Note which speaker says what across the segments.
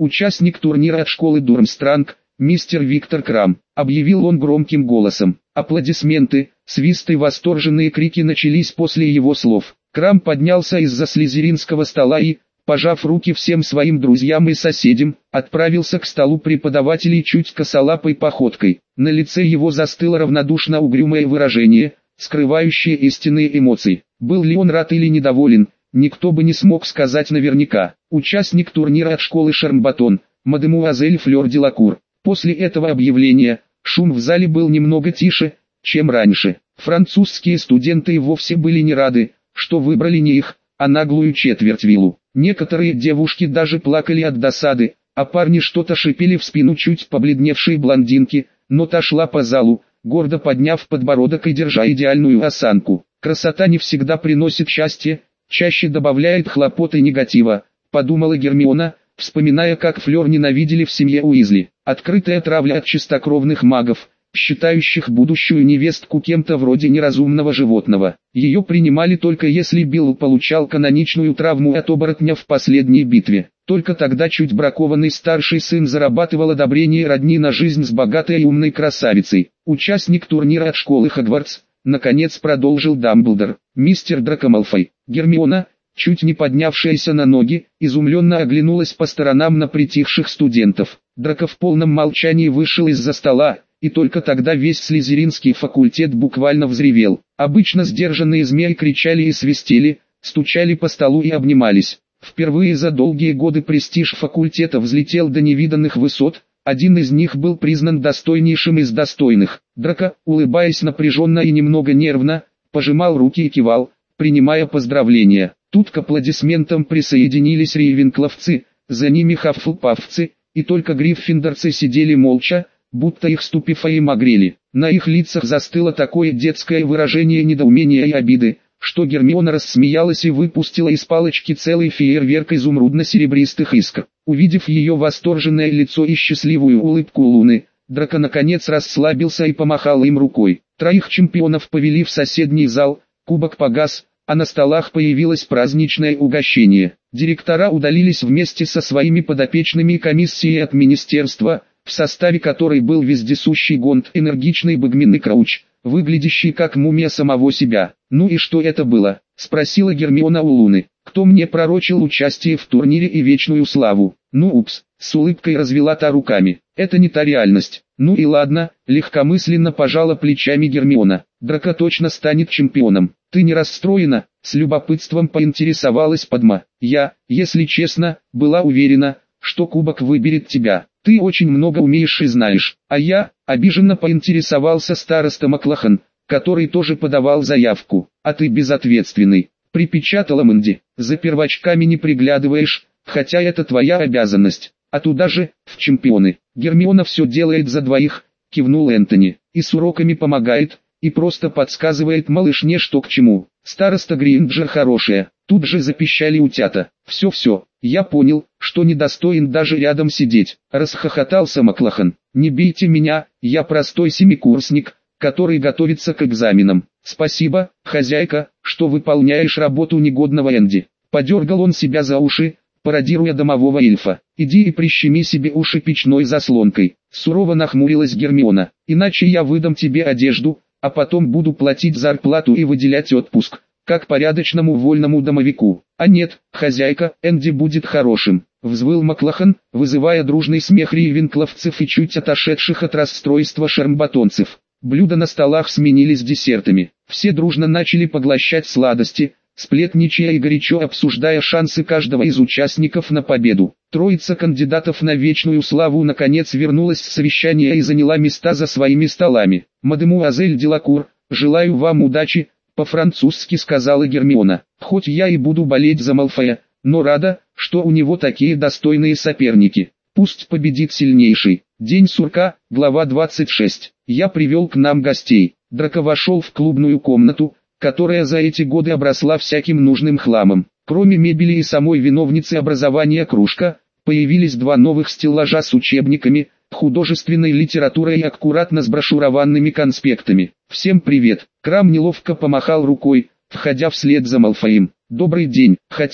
Speaker 1: участник турнира от школы Дурмстранг, мистер Виктор Крам», — объявил он громким голосом. Аплодисменты, свист и восторженные крики начались после его слов. Крам поднялся из-за слизеринского стола и, пожав руки всем своим друзьям и соседям, отправился к столу преподавателей чуть косолапой походкой. На лице его застыло равнодушно угрюмое выражение, скрывающее истинные эмоции. Был ли он рад или недоволен, никто бы не смог сказать наверняка. Участник турнира от школы Шармбатон, мадемуазель Флёр Делакур. После этого объявления, шум в зале был немного тише, чем раньше. Французские студенты и вовсе были не рады, что выбрали не их, а наглую четвертьвиллу. Некоторые девушки даже плакали от досады, а парни что-то шипели в спину чуть побледневшей блондинки, но та шла по залу, гордо подняв подбородок и держа идеальную осанку. Красота не всегда приносит счастье, чаще добавляет хлопот и негатива, подумала Гермиона, вспоминая, как Флёр ненавидели в семье Уизли. Открытая травля от чистокровных магов, считающих будущую невестку кем-то вроде неразумного животного. Ее принимали только если Билл получал каноничную травму от оборотня в последней битве. Только тогда чуть бракованный старший сын зарабатывал одобрение родни на жизнь с богатой и умной красавицей. Участник турнира от школы Хогвартс, наконец продолжил Дамблдор. Мистер Драко Малфой. Гермиона, чуть не поднявшаяся на ноги, изумленно оглянулась по сторонам на притихших студентов. Драко в полном молчании вышел из-за стола, и только тогда весь слизеринский факультет буквально взревел. Обычно сдержанные змеи кричали и свистели, стучали по столу и обнимались. Впервые за долгие годы престиж факультета взлетел до невиданных высот, один из них был признан достойнейшим из достойных. Драко, улыбаясь напряженно и немного нервно, пожимал руки и кивал, принимая поздравления. Тут к аплодисментам присоединились рейвенкловцы, за ними хаффлпаффцы, и только гриффиндорцы сидели молча, будто их ступефаем огрели. На их лицах застыло такое детское выражение недоумения и обиды, что Гермиона рассмеялась и выпустила из палочки целый фейерверк изумрудно-серебристых искр. Увидев ее восторженное лицо и счастливую улыбку Луны, Драко наконец расслабился и помахал им рукой. Троих чемпионов повели в соседний зал, кубок погас, а на столах появилось праздничное угощение. Директора удалились вместе со своими подопечными комиссией от министерства, в составе которой был вездесущий Гонт, энергичный Багмин и Крауч, выглядящий как мумия самого себя. «Ну и что это было?» — спросила Гермиона у Луны. «Кто мне пророчил участие в турнире и вечную славу?» «Ну упс», — с улыбкой развела та руками. «Это не та реальность». «Ну и ладно», — легкомысленно пожала плечами Гермиона. «Драко точно станет чемпионом. Ты не расстроена?» — с любопытством поинтересовалась Падма. «Я, если честно, была уверена, что кубок выберет тебя. Ты очень много умеешь и знаешь». «А я», — обиженно поинтересовался староста Маклахан, который тоже подавал заявку. «А ты безответственный», — припечатала Мэнди. «За первачками не приглядываешь, хотя это твоя обязанность. А туда же, в чемпионы. Гермиона все делает за двоих», — кивнул Энтони. «И с уроками помогает, и просто подсказывает малышне, что к чему. Староста Гринджер хорошая». Тут же запищали утята. «Все, я понял, что недостоин даже рядом сидеть», — расхохотался Маклахан. «Не бейте меня, я простой семикурсник, который готовится к экзаменам. Спасибо, хозяйка, что выполняешь работу негодного Энди». Подергал он себя за уши, пародируя домового эльфа. «Иди и прищеми себе уши печной заслонкой», — сурово нахмурилась Гермиона. «Иначе я выдам тебе одежду, а потом буду платить зарплату и выделять отпуск, как порядочному вольному домовику». «А нет, хозяйка, Энди будет хорошим», — взвыл Маклахан, вызывая дружный смех рейвенкловцев и чуть отошедших от расстройства шармбатонцев. Блюда на столах сменились десертами. Все дружно начали поглощать сладости, сплетничая и горячо обсуждая шансы каждого из участников на победу. Троица кандидатов на вечную славу наконец вернулась с совещания и заняла места за своими столами. «Мадемуазель Делакур, желаю вам удачи», — по-французски сказала Гермиона. «Хоть я и буду болеть за Малфоя, но рада, что у него такие достойные соперники. Пусть победит сильнейший». День сурка, глава 26. «Я привел к нам гостей». Драко вошел в клубную комнату, которая за эти годы обросла всяким нужным хламом. Кроме мебели и самой виновницы образования кружка, появились два новых стеллажа с учебниками, художественной литературой и аккуратно сброшурованными конспектами. «Всем привет!» Крам неловко помахал рукой, входя вслед за Малфоем. «Добрый день, хотя,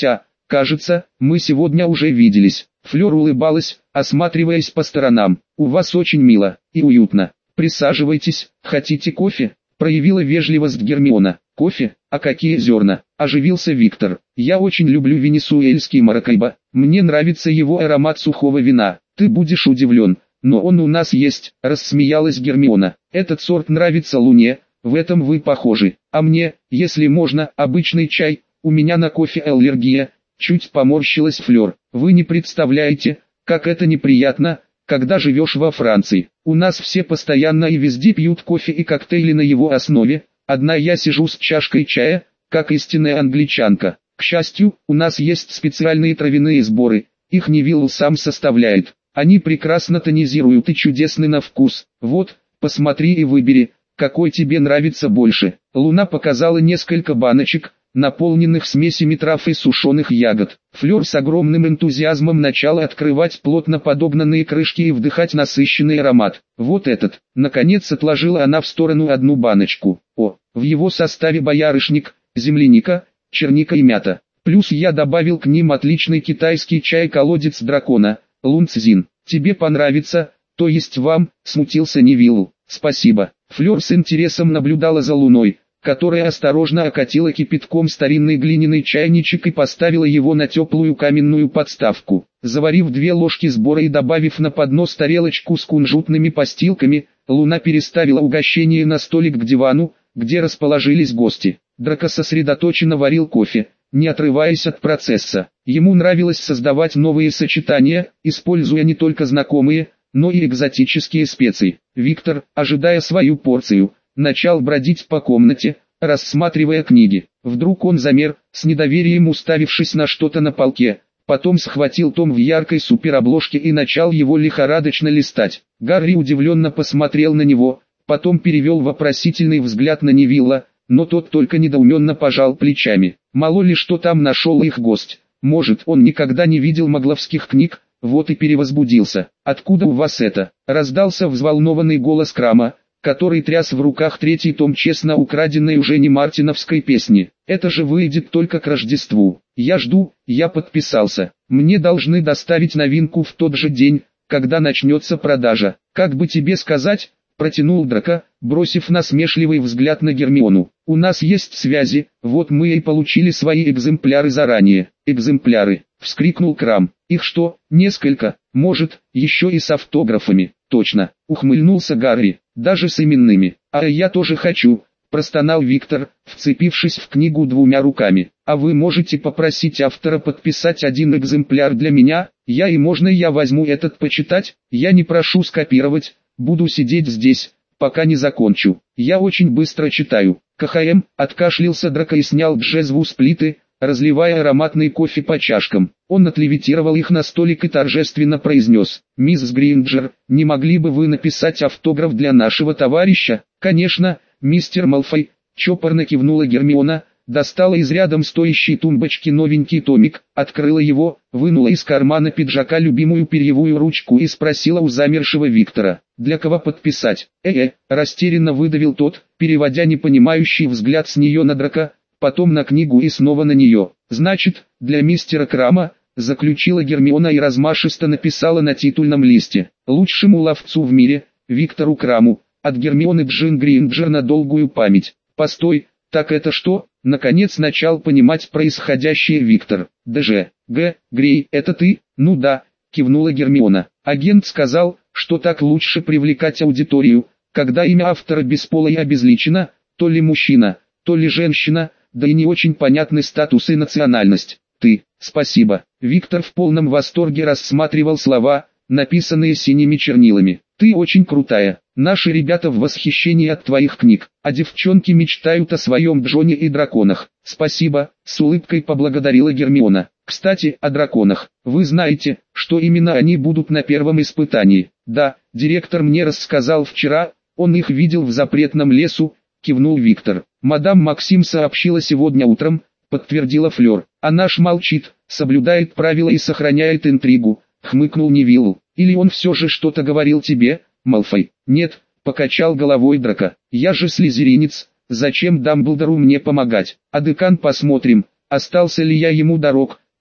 Speaker 1: Кажется, мы сегодня уже виделись. Флёр улыбалась, осматриваясь по сторонам. У вас очень мило и уютно. Присаживайтесь, хотите кофе? Проявила вежливость Гермиона. Кофе? А какие зерна? Оживился Виктор. Я очень люблю венесуэльский маракайбо. Мне нравится его аромат сухого вина. Ты будешь удивлен, но он у нас есть, рассмеялась Гермиона. Этот сорт нравится Луне, в этом вы похожи. А мне, если можно, обычный чай, у меня на кофе аллергия. Чуть поморщилась Флёр. Вы не представляете, как это неприятно, когда живешь во Франции. У нас все постоянно и везде пьют кофе и коктейли на его основе. Одна я сижу с чашкой чая, как истинная англичанка. К счастью, у нас есть специальные травяные сборы, их Невилл сам составляет. Они прекрасно тонизируют и чудесны на вкус. Вот, посмотри и выбери, какой тебе нравится больше. Луна показала несколько баночек, наполненных смесями трав и сушеных ягод. Флёр с огромным энтузиазмом начала открывать плотно подогнанные крышки и вдыхать насыщенный аромат. Вот этот. Наконец отложила она в сторону одну баночку. О, в его составе боярышник, земляника, черника и мята. Плюс я добавил к ним отличный китайский чай-колодец дракона, Лунцзин. Тебе понравится, то есть вам, смутился Невилл. Спасибо. Флёр с интересом наблюдала за Луной, которая осторожно окатила кипятком старинный глиняный чайничек и поставила его на теплую каменную подставку. Заварив 2 ложки сбора и добавив на поднос тарелочку с кунжутными постилками, Луна переставила угощение на столик к дивану, где расположились гости. Драко сосредоточенно варил кофе, не отрываясь от процесса. Ему нравилось создавать новые сочетания, используя не только знакомые, но и экзотические специи. Виктор, ожидая свою порцию, начал бродить по комнате, рассматривая книги. Вдруг он замер, с недоверием уставившись на что-то на полке, потом схватил том в яркой суперобложке и начал его лихорадочно листать. Гарри удивленно посмотрел на него, потом перевел вопросительный взгляд на Невилла, но тот только недоуменно пожал плечами. Мало ли что там нашел их гость, может он никогда не видел магловских книг, вот и перевозбудился. «Откуда у вас это?» — раздался взволнованный голос Крама, который тряс в руках 3-й том честно украденной уже не мартиновской песни. «Это же выйдет только к Рождеству. Я жду, я подписался. Мне должны доставить новинку в тот же день, когда начнется продажа. Как бы тебе сказать?» — протянул Драко, бросив насмешливый взгляд на Гермиону. «У нас есть связи, вот мы и получили свои экземпляры заранее». «Экземпляры!» — вскрикнул Крам. «Их что, несколько? Может, еще и с автографами?» «Точно!» — ухмыльнулся Гарри. «Даже с именными. А я тоже хочу!» — простонал Виктор, вцепившись в книгу 2 руками. «А вы можете попросить автора подписать 1 экземпляр для меня? Можно я возьму этот почитать? Я не прошу скопировать, буду сидеть здесь, пока не закончу. Я очень быстро читаю». «КХМ!» — откашлялся Драко и снял джезву с плиты, разливая ароматный кофе по чашкам. Он отлевитировал их на столик и торжественно произнес: «Мисс Гринджер, не могли бы вы написать автограф для нашего товарища?» «Конечно, мистер Малфой», — чопорно кивнула Гермиона, достала из рядом стоящей тумбочки новенький томик, открыла его, вынула из кармана пиджака любимую перьевую ручку и спросила у замершего Виктора: «Для кого подписать?» Растерянно выдавил тот, переводя непонимающий взгляд с нее на Драко, потом на книгу и снова на нее. «Значит, для мистера Крама», — заключила Гермиона и размашисто написала на титульном листе: «Лучшему ловцу в мире, Виктору Краму, от Гермионы Джин Гринджер на долгую память». «Постой, так это что?» — наконец начал понимать происходящее Виктор. «ДЖ, Грей, это ты?» «Ну да», — кивнула Гермиона. «Агент сказал, что так лучше привлекать аудиторию, когда имя автора бесполо и обезличено, то ли мужчина, то ли женщина, да и не очень понятны статус и национальность». «Ты, спасибо». Виктор в полном восторге рассматривал слова, написанные синими чернилами. «Ты очень крутая. Наши ребята в восхищении от твоих книг, а девчонки мечтают о своем Джоне и драконах». «Спасибо», — с улыбкой поблагодарила Гермиона. «Кстати, о драконах. Вы знаете, что именно они будут на первом испытании?» «Да, директор мне рассказал вчера, он их видел в запретном лесу», — кивнул Виктор. «Мадам Максим сообщила сегодня утром», — подтвердила Флёр. «А наш молчит, соблюдает правила и сохраняет интригу», — хмыкнул Невилл. «Или он все же что-то говорил тебе, Малфой?» «Нет», — покачал головой Драко. «Я же слизеринец, зачем Дамблдору мне помогать? А декан посмотрим, остался ли я ему дорог,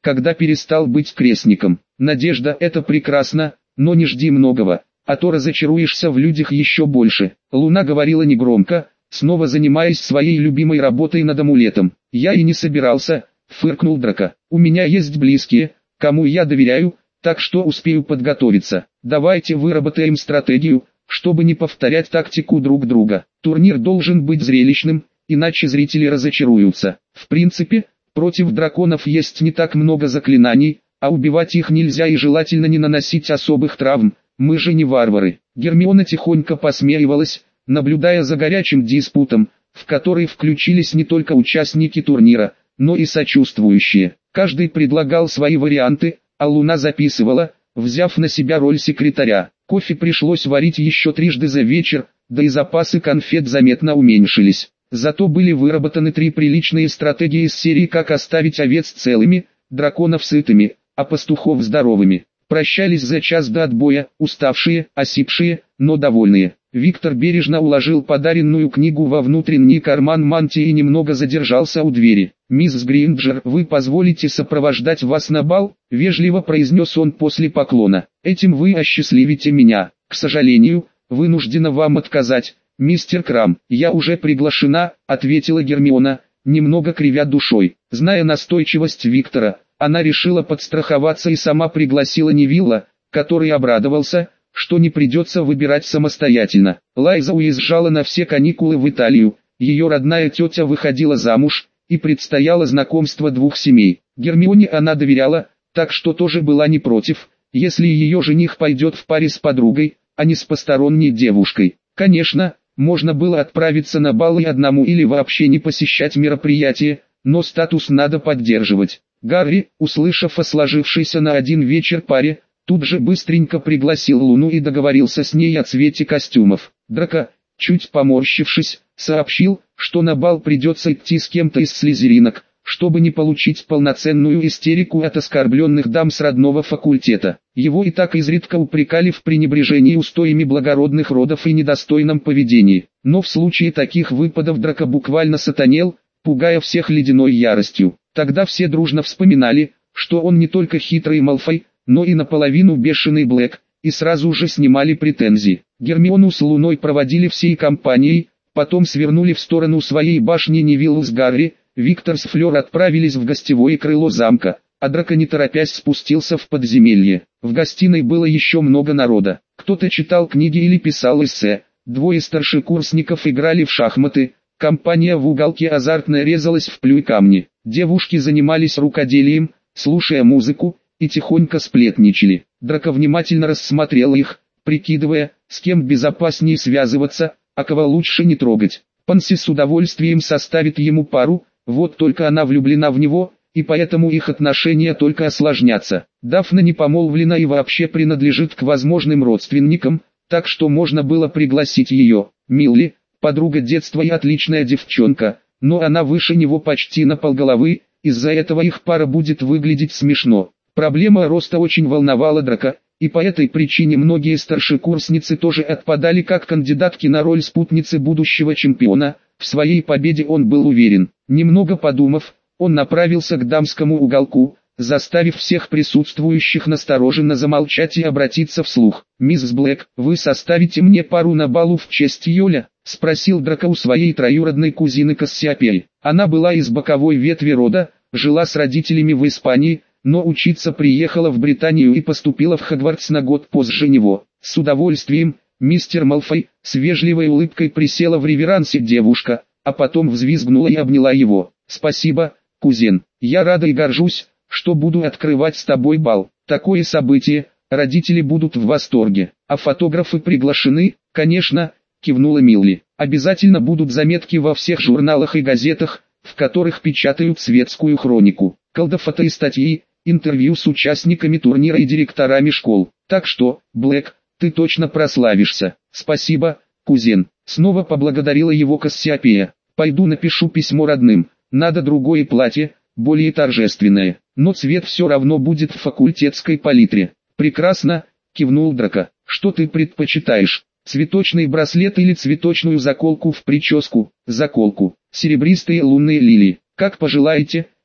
Speaker 1: когда перестал быть крестником. Надежда — это прекрасно, но не жди многого, а то разочаруешься в людях еще больше. Луна говорила негромко, снова занимаясь своей любимой работой над амулетом. Я и не собирался, фыркнул Драко. У меня есть близкие, кому я доверяю, так что успею подготовиться. Давайте выработаем стратегию, чтобы не повторять тактику друг друга. Турнир должен быть зрелищным, иначе зрители разочаруются. В принципе, против драконов есть не так много заклинаний, а убивать их нельзя и желательно не наносить особых травм, мы же не варвары. Гермиона тихонько посмеивалась, наблюдая за горячим диспутом, в который включились не только участники турнира, но и сочувствующие. Каждый предлагал свои варианты, а Луна записывала, взяв на себя роль секретаря. Кофе пришлось варить еще трижды за вечер, да и запасы конфет заметно уменьшились. Зато были выработаны 3 приличные стратегии из серии «Как оставить овец целыми, драконов сытыми, а пастухов здоровыми». Прощались за час до отбоя, уставшие, осипшие, но довольные. Виктор бережно уложил подаренную книгу во внутренний карман мантии и немного задержался у двери. «Мисс Гринджер, вы позволите сопровождать вас на бал?» — вежливо произнес он после поклона. «Этим вы осчастливите меня. К сожалению, вынуждена вам отказать, мистер Крам». «Я уже приглашена», — ответила Гермиона, немного кривя душой. Зная настойчивость Виктора, она решила подстраховаться и сама пригласила Невилла, который обрадовался, что не придется выбирать самостоятельно. Лайза уезжала на все каникулы в Италию, ее родная тетя выходила замуж, и предстояло знакомство 2 семей. Гермионе она доверяла, так что тоже была не против, если ее жених пойдет в паре с подругой, а не с посторонней девушкой. Конечно, можно было отправиться на бал и одному или вообще не посещать мероприятие, но статус надо поддерживать. Гарри, услышав о сложившейся на один вечер паре, тут же быстренько пригласил Луну и договорился с ней о цвете костюмов. Драко, чуть поморщившись, сообщил, что на бал придется идти с кем-то из слизеринок, чтобы не получить полноценную истерику от оскорбленных дам с родного факультета. Его и так изредка упрекали в пренебрежении устоями благородных родов и недостойном поведении. Но в случае таких выпадов Драко буквально сатанел, пугая всех ледяной яростью. Тогда все дружно вспоминали, что он не только хитрый Малфой, но и наполовину бешеный Блэк, и сразу же снимали претензии. Гермиону с Луной проводили всей компанией, потом свернули в сторону своей башни Невиллу с Гарри, Виктор с Флёр отправились в гостевое крыло замка, а Драко не торопясь спустился в подземелье. В гостиной было еще много народа. Кто-то читал книги или писал эссе, 2 старшекурсников играли в шахматы, компания в уголке азартно резалась в плюй камни. Девушки занимались рукоделием, слушая музыку, и тихонько сплетничали. Драко внимательно рассмотрел их, прикидывая, с кем безопаснее связываться, а кого лучше не трогать. Панси с удовольствием составит ему пару, вот только она влюблена в него, и поэтому их отношения только осложнятся. Дафна не помолвлена и вообще принадлежит к возможным родственникам, так что можно было пригласить ее. Милли, подруга детства и отличная девчонка, но она выше него почти на полголовы, из-за этого их пара будет выглядеть смешно. Проблема роста очень волновала Драко, и по этой причине многие старшекурсницы тоже отпадали как кандидатки на роль спутницы будущего чемпиона. В своей победе он был уверен. Немного подумав, он направился к дамскому уголку, заставив всех присутствующих настороженно замолчать и обратиться вслух. «Мисс Блэк, вы составите мне пару на балу в честь Йоля?» — спросил Драко у своей троюродной кузины Кассиопеи. Она была из боковой ветви рода, жила с родителями в Испании, но учиться приехала в Британию и поступила в Хогвартс на год позже него. «С удовольствием, мистер Малфой», — с вежливой улыбкой присела в реверансе девушка, а потом взвизгнула и обняла его. «Спасибо, кузен, я рада и горжусь, что буду открывать с тобой бал. Такое событие, родители будут в восторге, а фотографы приглашены, конечно», — кивнула Милли. «Обязательно будут заметки во всех журналах и газетах, в которых печатают светскую хронику, колдофото и статьи, интервью с участниками турнира и директорами школ. Так что, Блэк, ты точно прославишься». «Спасибо, кузен», — снова поблагодарила его Кассиопея. «Пойду напишу письмо родным, надо другое платье, более торжественное, но цвет все равно будет в факультетской палитре». «Прекрасно», — кивнул Драко. «Что ты предпочитаешь, цветочный браслет или цветочную заколку в прическу?» «Заколку, серебристые лунные лилии». «Как пожелаете,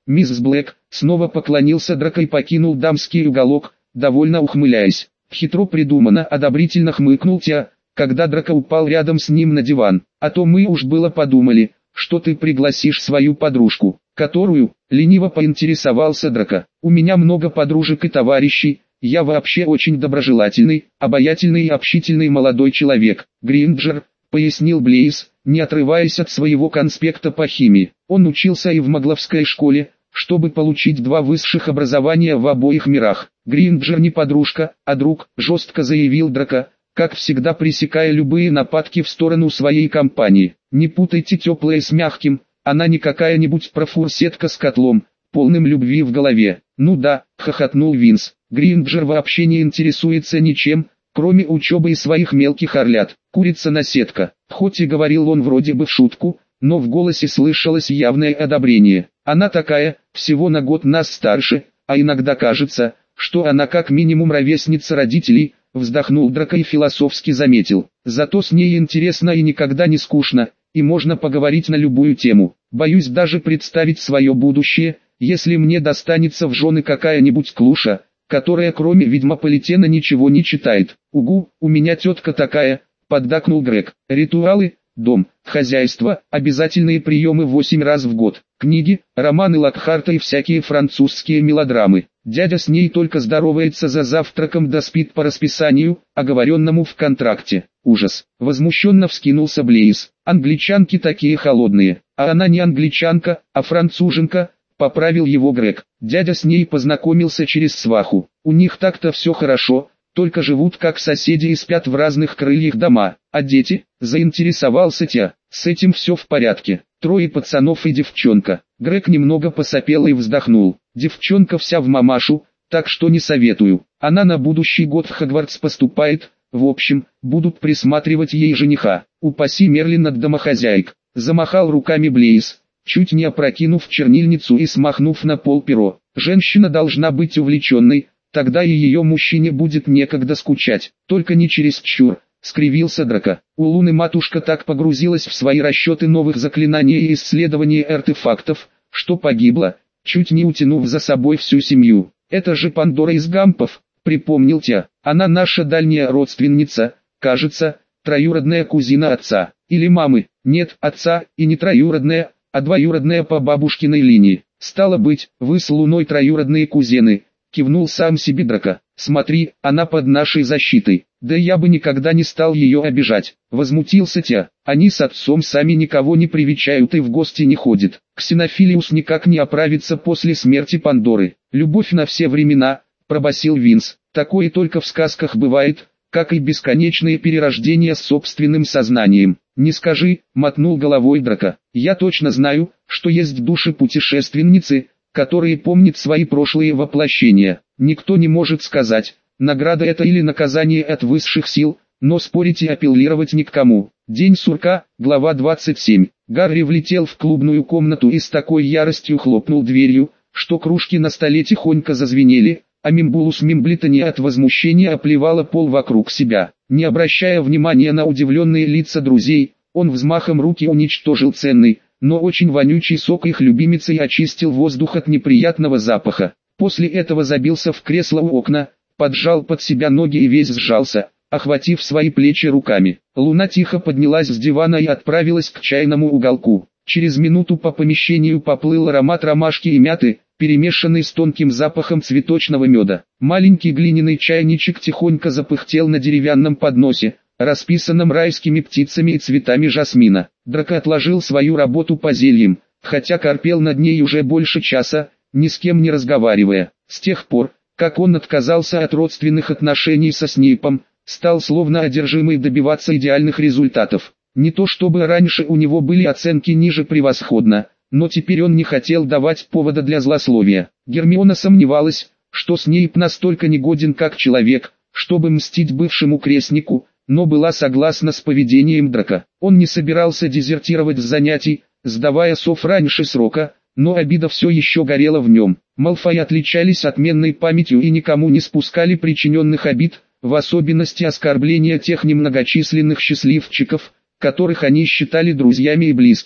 Speaker 1: мисс Блэк», снова поклонился Драко и покинул дамский уголок, довольно ухмыляясь. «Хитро придумано», одобрительно хмыкнул Тя, когда Драко упал рядом с ним на диван. «А то мы уж было подумали, что ты пригласишь свою подружку». «Которую?» — лениво поинтересовался Драко. «У меня много подружек и товарищей, я вообще очень доброжелательный, обаятельный и общительный молодой человек». «Гринджер», — пояснил Блейз, не отрываясь от своего конспекта по химии. Он учился и в Магловской школе, чтобы получить 2 высших образования в обоих мирах. «Гринджер не подружка, а друг», — жестко заявил Драко, как всегда пресекая любые нападки в сторону своей компании. «Не путайте теплое с мягким, она не какая-нибудь профурсетка с котлом, полным любви в голове». «Ну да», — хохотнул Винс, — «Гринджер вообще не интересуется ничем, кроме учебы и своих мелких орлят. Курица-наседка». Хоть и говорил он вроде бы в шутку, но в голосе слышалось явное одобрение. «Она такая, всего на год нас старше, а иногда кажется, что она как минимум ровесница родителей», вздохнул Драко и философски заметил. «Зато с ней интересно и никогда не скучно, и можно поговорить на любую тему. Боюсь даже представить свое будущее, если мне достанется в жены какая-нибудь клуша, которая кроме ведьмополитена ничего не читает». «Угу, у меня тетка такая», поддакнул Грег. «Ритуалы, дом, хозяйство, обязательные приемы 8 раз в год, книги, романы Локхарта и всякие французские мелодрамы. Дядя с ней только здоровается за завтраком да спит по расписанию, оговоренному в контракте». «Ужас!» — возмущенно вскинулся Блейз. «Англичанки такие холодные». «А она не англичанка, а француженка», — поправил его Грег. «Дядя с ней познакомился через сваху. У них так-то все хорошо, только живут как соседи и спят в разных крыльях дома. А дети?» — заинтересовался Тя. «С этим все в порядке. 3 пацанов и девчонка». Грег немного посопел и вздохнул. «Девчонка вся в мамашу, так что не советую. Она на будущий год в Хогвартс поступает, в общем, будут присматривать ей жениха. Упаси Мерлин от домохозяек». Замахал руками Блейз, чуть не опрокинув чернильницу и смахнув на пол перо. «Женщина должна быть увлеченной, тогда и ее мужчине будет некогда скучать, только не чересчур», — скривился Драко. У Луны матушка так погрузилась в свои расчеты новых заклинаний и исследования артефактов, что погибла, чуть не утянув за собой всю семью. «Это же Пандора из Гампов», — припомнил Тя. «Она наша дальняя родственница, кажется, троюродная кузина отца, или мамы. Нет, отца, и не троюродная, а двоюродная по бабушкиной линии. Стало быть, вы с Луной троюродные кузены», — кивнул сам себе Драко. «Смотри, она под нашей защитой». «Да я бы никогда не стал ее обижать», — возмутился Тя. «Они с отцом сами никого не привечают и в гости не ходят. Ксенофилиус никак не оправится после смерти Пандоры. Любовь на все времена», — пробасил Винс. «Такое только в сказках бывает, как и бесконечные перерождения с собственным сознанием». «Не скажи», — мотнул головой Драко. «Я точно знаю, что есть души-путешественницы, которые помнят свои прошлые воплощения. Никто не может сказать, награда это или наказание от высших сил, но спорить и апеллировать ни к кому». День сурка, глава 27. Гарри влетел в клубную комнату и с такой яростью хлопнул дверью, что кружки на столе тихонько зазвенели, а Мимбулус Мимблитони от возмущения оплевала пол вокруг себя. Не обращая внимания на удивленные лица друзей, он взмахом руки уничтожил ценный, но очень вонючий сок их любимицы и очистил воздух от неприятного запаха. После этого забился в кресло у окна, поджал под себя ноги и весь сжался, охватив свои плечи руками. Луна тихо поднялась с дивана и отправилась к чайному уголку. Через минуту по помещению поплыл аромат ромашки и мяты, перемешанный с тонким запахом цветочного меда. Маленький глиняный чайничек тихонько запыхтел на деревянном подносе, расписанном райскими птицами и цветами жасмина. Драко отложил свою работу по зельям, хотя корпел над ней уже больше часа, ни с кем не разговаривая. С тех пор, как он отказался от родственных отношений со Снейпом, стал словно одержимый добиваться идеальных результатов. Не то чтобы раньше у него были оценки ниже превосходно, но теперь он не хотел давать повода для злословия. Гермиона сомневалась, что Снейп настолько негоден как человек, чтобы мстить бывшему крестнику, но была согласна с поведением Драко. Он не собирался дезертировать с занятий, сдавая сов раньше срока, но обида все еще горела в нем. Малфои отличались отменной памятью и никому не спускали причиненных обид, в особенности оскорбления тех немногочисленных счастливчиков, которых они считали друзьями и близкими.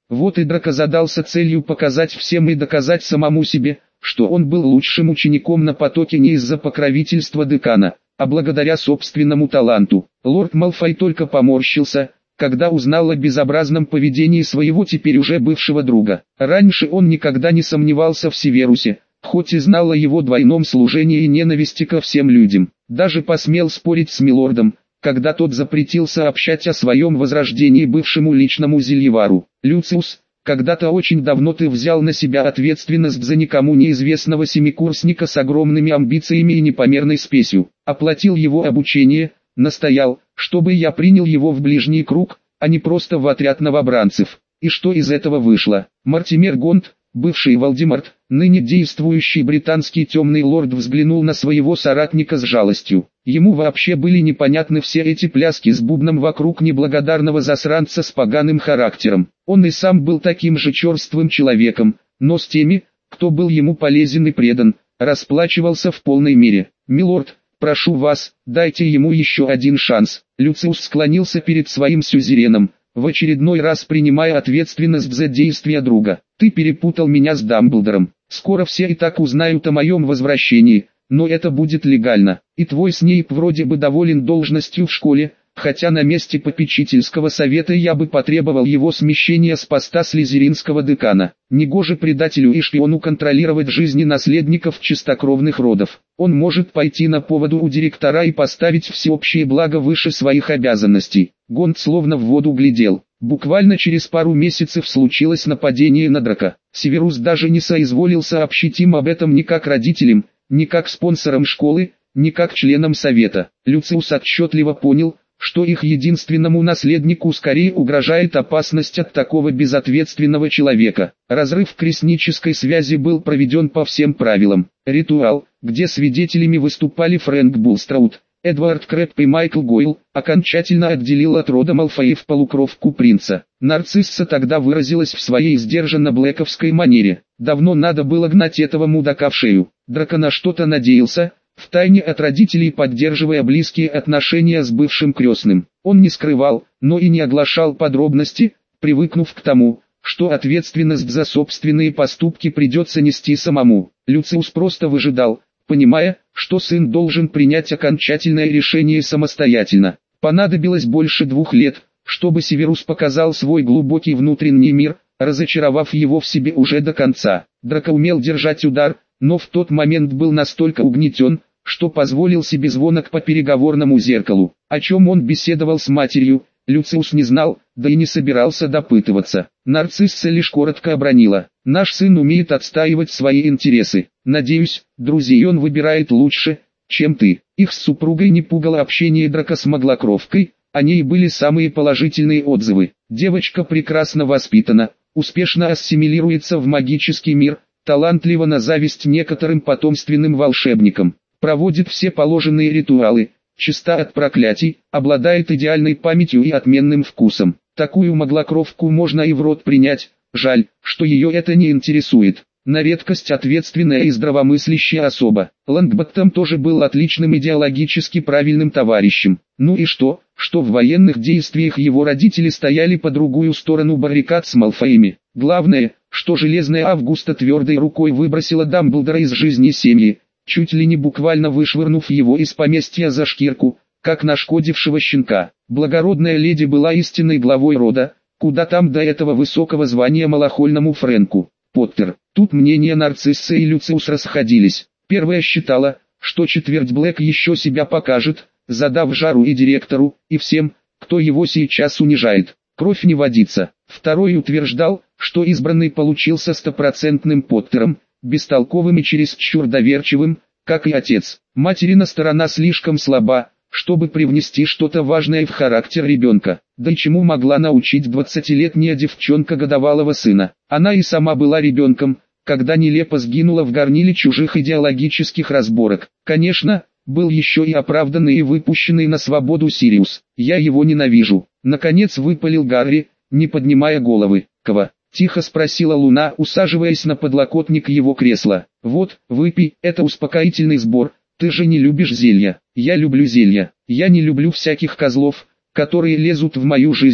Speaker 1: Вот и Драко задался целью показать всем и доказать самому себе, что он был лучшим учеником на потоке не из-за покровительства декана, а благодаря собственному таланту. Лорд Малфой только поморщился, когда узнал о безобразном поведении своего теперь уже бывшего друга. Раньше он никогда не сомневался в Северусе, хоть и знал о его двойном служении и ненависти ко всем людям. Даже посмел спорить с милордом, когда тот запретил сообщать о своем возрождении бывшему личному зельевару. «Люциус, когда-то очень давно ты взял на себя ответственность за никому неизвестного семикурсника с огромными амбициями и непомерной спесью. Оплатил его обучение, настоял, чтобы я принял его в ближний круг, а не просто в отряд новобранцев. И что из этого вышло? Мортимер Гонт, бывший Волдеморт, ныне действующий британский темный лорд, взглянул на своего соратника с жалостью. Ему вообще были непонятны все эти пляски с бубном вокруг неблагодарного засранца с поганым характером. Он и сам был таким же черствым человеком, но с теми, кто был ему полезен и предан, расплачивался в полной мере. «Милорд, прошу вас, дайте ему еще один шанс». Люциус склонился перед своим сюзереном, в очередной раз принимая ответственность за действия друга. «Ты перепутал меня с Дамблдором. Скоро все и так узнают о моем возвращении, но это будет легально. И твой Снейп вроде бы доволен должностью в школе, хотя на месте попечительского совета я бы потребовал его смещения с поста слизеринского декана. Негоже предателю и шпиону контролировать жизни наследников чистокровных родов. Он может пойти на поводу у директора и поставить всеобщее благо выше своих обязанностей». Гонт словно в воду глядел. Буквально через пару месяцев случилось нападение на Драко. Северус даже не соизволил сообщить им об этом ни как родителям, ни как спонсорам школы, ни как членам совета. Люциус отчетливо понял, что их единственному наследнику скорее угрожает опасность от такого безответственного человека. Разрыв крестнической связи был проведен по всем правилам. Ритуал, где свидетелями выступали Фрэнк Булстраут, Эдвард Крэбб и Майкл Гойл, окончательно отделил от рода Малфоев полукровку принца. Нарцисса тогда выразилась в своей сдержанно-блэковской манере. Давно надо было гнать этого мудака в шею. Драко на что-то надеялся, втайне от родителей поддерживая близкие отношения с бывшим крестным. Он не скрывал, но и не оглашал подробности, привыкнув к тому, что ответственность за собственные поступки придется нести самому. Люциус просто выжидал, понимая, что сын должен принять окончательное решение самостоятельно. Понадобилось больше 2 лет, чтобы Северус показал свой глубокий внутренний мир, разочаровав его в себе уже до конца. Драко умел держать удар, но в тот момент был настолько угнетен, что позволил себе звонок по переговорному зеркалу. О чем он беседовал с матерью, Люциус не знал, да и не собирался допытываться. Нарцисса лишь коротко обронила: «Наш сын умеет отстаивать свои интересы. Надеюсь, друзей он выбирает лучше, чем ты». Их с супругой не пугало общение Драко с Маглокровкой, о ней были самые положительные отзывы. Девочка прекрасно воспитана, успешно ассимилируется в магический мир, талантлива на зависть некоторым потомственным волшебникам, проводит все положенные ритуалы, чиста от проклятий, обладает идеальной памятью и отменным вкусом. Такую Маглокровку можно и в рот принять, жаль, что ее это не интересует. На редкость ответственная и здравомыслящая особа. Лонгботтом тоже был отличным идеологически правильным товарищем. Ну и что в военных действиях его родители стояли по другую сторону баррикад с Малфоями. Главное, что Железная Августа твердой рукой выбросила Дамблдора из жизни семьи, чуть ли не буквально вышвырнув его из поместья за шкирку, как нашкодившего щенка. Благородная леди была истинной главой рода, куда там до этого высокого звания малохольному Фрэнку. Поттер. Тут мнения Нарцисса и Люциус расходились. Первая считала, что четверть Блэк еще себя покажет, задав жару и директору, и всем, кто его сейчас унижает. Кровь не водится. Второй утверждал, что избранный получился стопроцентным Поттером, бестолковым и чересчур доверчивым, как и отец. Материна сторона слишком слаба, чтобы привнести что-то важное в характер ребенка. Да и чему могла научить 20-летняя девчонка годовалого сына? Она и сама была ребенком, когда нелепо сгинула в горниле чужих идеологических разборок. Конечно, был еще и оправданный и выпущенный на свободу Сириус. Я его ненавижу. Наконец выпалил Гарри, не поднимая головы. «Кого?» — тихо спросила Луна, усаживаясь на подлокотник его кресла. «Вот, выпей, это успокоительный сбор. Ты же не любишь зелья». «Я люблю зелья. Я не люблю всяких козлов, которые лезут в мою жизнь,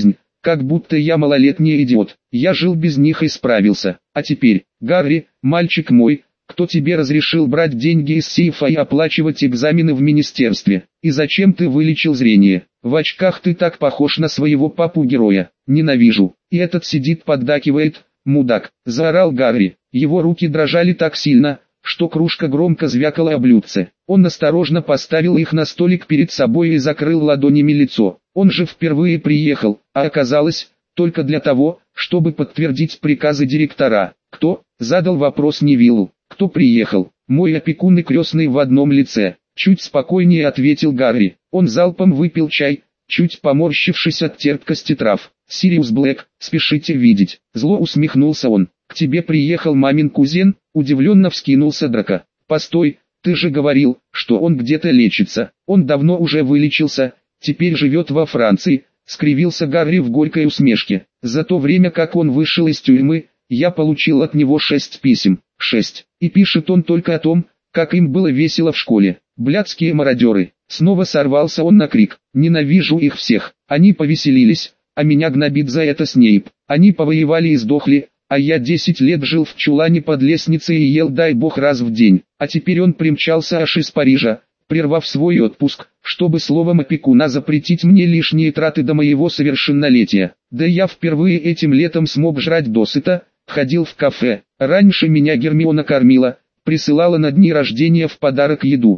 Speaker 1: как будто я малолетний идиот. Я жил без них и справился. А теперь, Гарри, мальчик мой, кто тебе разрешил брать деньги из сейфа и оплачивать экзамены в министерстве? И зачем ты вылечил зрение? В очках ты так похож на своего папу-героя. Ненавижу. И этот сидит поддакивает, мудак, заорал Гарри. Его руки дрожали так сильно, что кружка громко звякала о блюдце. Он осторожно поставил их на столик перед собой и закрыл ладонями лицо. Он же впервые приехал, а оказалось, только для того, чтобы подтвердить приказы директора. «Кто?» – задал вопрос Невиллу. «Кто приехал?» «Мой опекун и крестный в одном лице», – чуть спокойнее ответил Гарри. Он залпом выпил чай, чуть поморщившись от терпкости трав. «Сириус Блэк, спешите видеть». Зло усмехнулся он. «К тебе приехал мамин кузен?» – удивленно вскинулся Драко. «Постой, ты же говорил, что он где-то лечится». «Он давно уже вылечился, теперь живет во Франции», — скривился Гарри в горькой усмешке. «За то время, как он вышел из тюрьмы, я получил от него 6 писем. 6. И пишет он только о том, как им было весело в школе. Блядские мародеры». Снова сорвался он на крик. «Ненавижу их всех. Они повеселились, а меня гнобит за это Снейп. Они повоевали и сдохли, а я 10 лет жил в чулане под лестницей и ел, дай бог, раз в день. А теперь он примчался аж из Парижа, прервав свой отпуск, чтобы словом опекуна запретить мне лишние траты до моего совершеннолетия. Да я впервые этим летом смог жрать досыта, ходил в кафе. Раньше меня Гермиона кормила, присылала на дни рождения в подарок еду.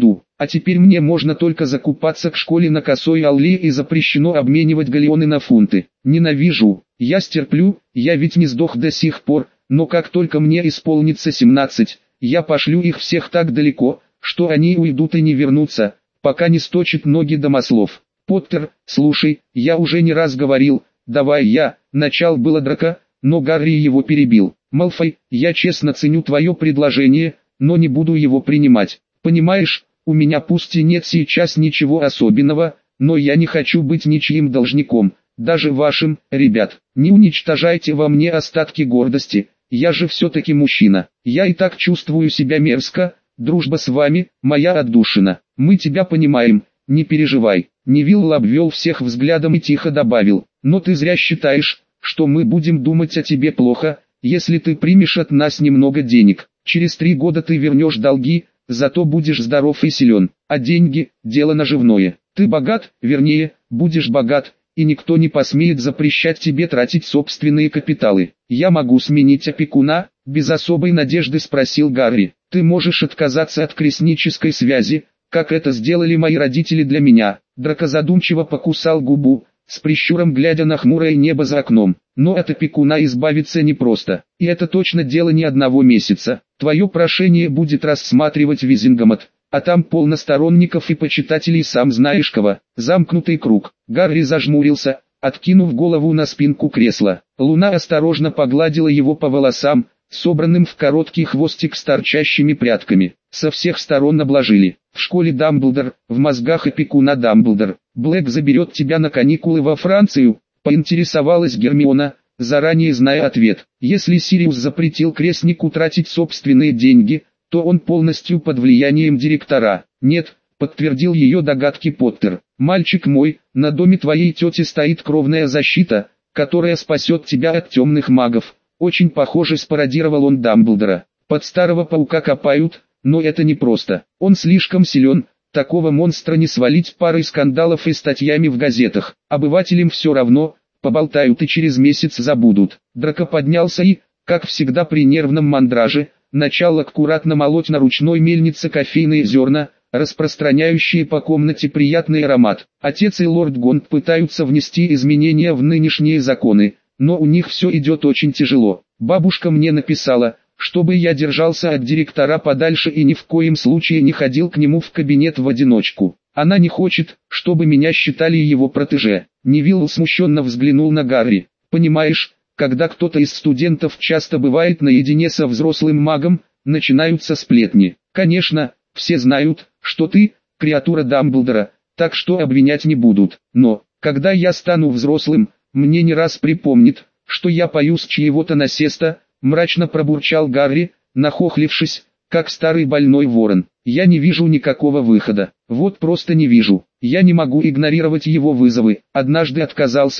Speaker 1: А теперь мне можно только закупаться к школе на Косой Аллее и запрещено обменивать галеоны на фунты. Ненавижу. Я стерплю, я ведь не сдох до сих пор, но как только мне исполнится 17, я пошлю их всех так далеко, что они уйдут и не вернутся, пока не сточат ноги домослов. Поттер, слушай, я уже не раз говорил, давай я, начал было Драко, но Гарри его перебил. Малфой, я честно ценю твое предложение, но не буду его принимать. Понимаешь, у меня пусть и нет сейчас ничего особенного, но я не хочу быть ничьим должником, даже вашим. Ребят, не уничтожайте во мне остатки гордости, я же все-таки мужчина. Я и так чувствую себя мерзко. Дружба с вами, моя отдушина. Мы тебя понимаем, не переживай». Невилл обвел всех взглядом и тихо добавил: «Но ты зря считаешь, что мы будем думать о тебе плохо, если ты примешь от нас немного денег. Через 3 года ты вернешь долги, зато будешь здоров и силен. А деньги – дело наживное. Ты богат, вернее, будешь богат, и никто не посмеет запрещать тебе тратить собственные капиталы. Я могу сменить опекуна?» – без особой надежды спросил Гарри. «Ты можешь отказаться от крестнической связи, как это сделали мои родители для меня». Драко задумчиво покусал губу, с прищуром глядя на хмурое небо за окном. «Но от опекуна избавиться непросто, и это точно дело не одного месяца. Твое прошение будет рассматривать Визингомат, а там полно сторонников и почитателей сам знаешь кого». Замкнутый круг. Гарри зажмурился, откинув голову на спинку кресла. Луна осторожно погладила его по волосам, собранным в короткий хвостик с торчащими прядками. Со всех сторон обложили. «В школе Дамблдор, в мозгах опекуна Дамблдор. Блэк заберет тебя на каникулы во Францию», — поинтересовалась Гермиона, заранее зная ответ. Если Сириус запретил крестнику тратить собственные деньги, то он полностью под влиянием директора. «Нет», — подтвердил ее догадки Поттер. «Мальчик мой, на доме твоей тети стоит кровная защита, которая спасет тебя от темных магов». Очень похоже, спародировал он Дамблдора. «Под старого паука копают, но это не просто. Он слишком силен, такого монстра не свалить парой скандалов и статьями в газетах. Обывателям все равно, поболтают и через месяц забудут». Драко поднялся и, как всегда при нервном мандраже, начал аккуратно молоть на ручной мельнице кофейные зерна, распространяющие по комнате приятный аромат. Отец и лорд Гонт пытаются внести изменения в нынешние законы, но у них все идет очень тяжело. Бабушка мне написала, чтобы я держался от директора подальше и ни в коем случае не ходил к нему в кабинет в одиночку. Она не хочет, чтобы меня считали его протеже». Невилл смущенно взглянул на Гарри. «Понимаешь, когда кто-то из студентов часто бывает наедине со взрослым магом, начинаются сплетни. Конечно, все знают, что ты – креатура Дамблдора, так что обвинять не будут. Но, когда я стану взрослым, мне не раз припомнит, что я пою с чьего-то насеста», — мрачно пробурчал Гарри, нахохлившись, как старый больной ворон. «Я не вижу никакого выхода. Вот просто не вижу. Я не могу игнорировать его вызовы. Однажды отказался,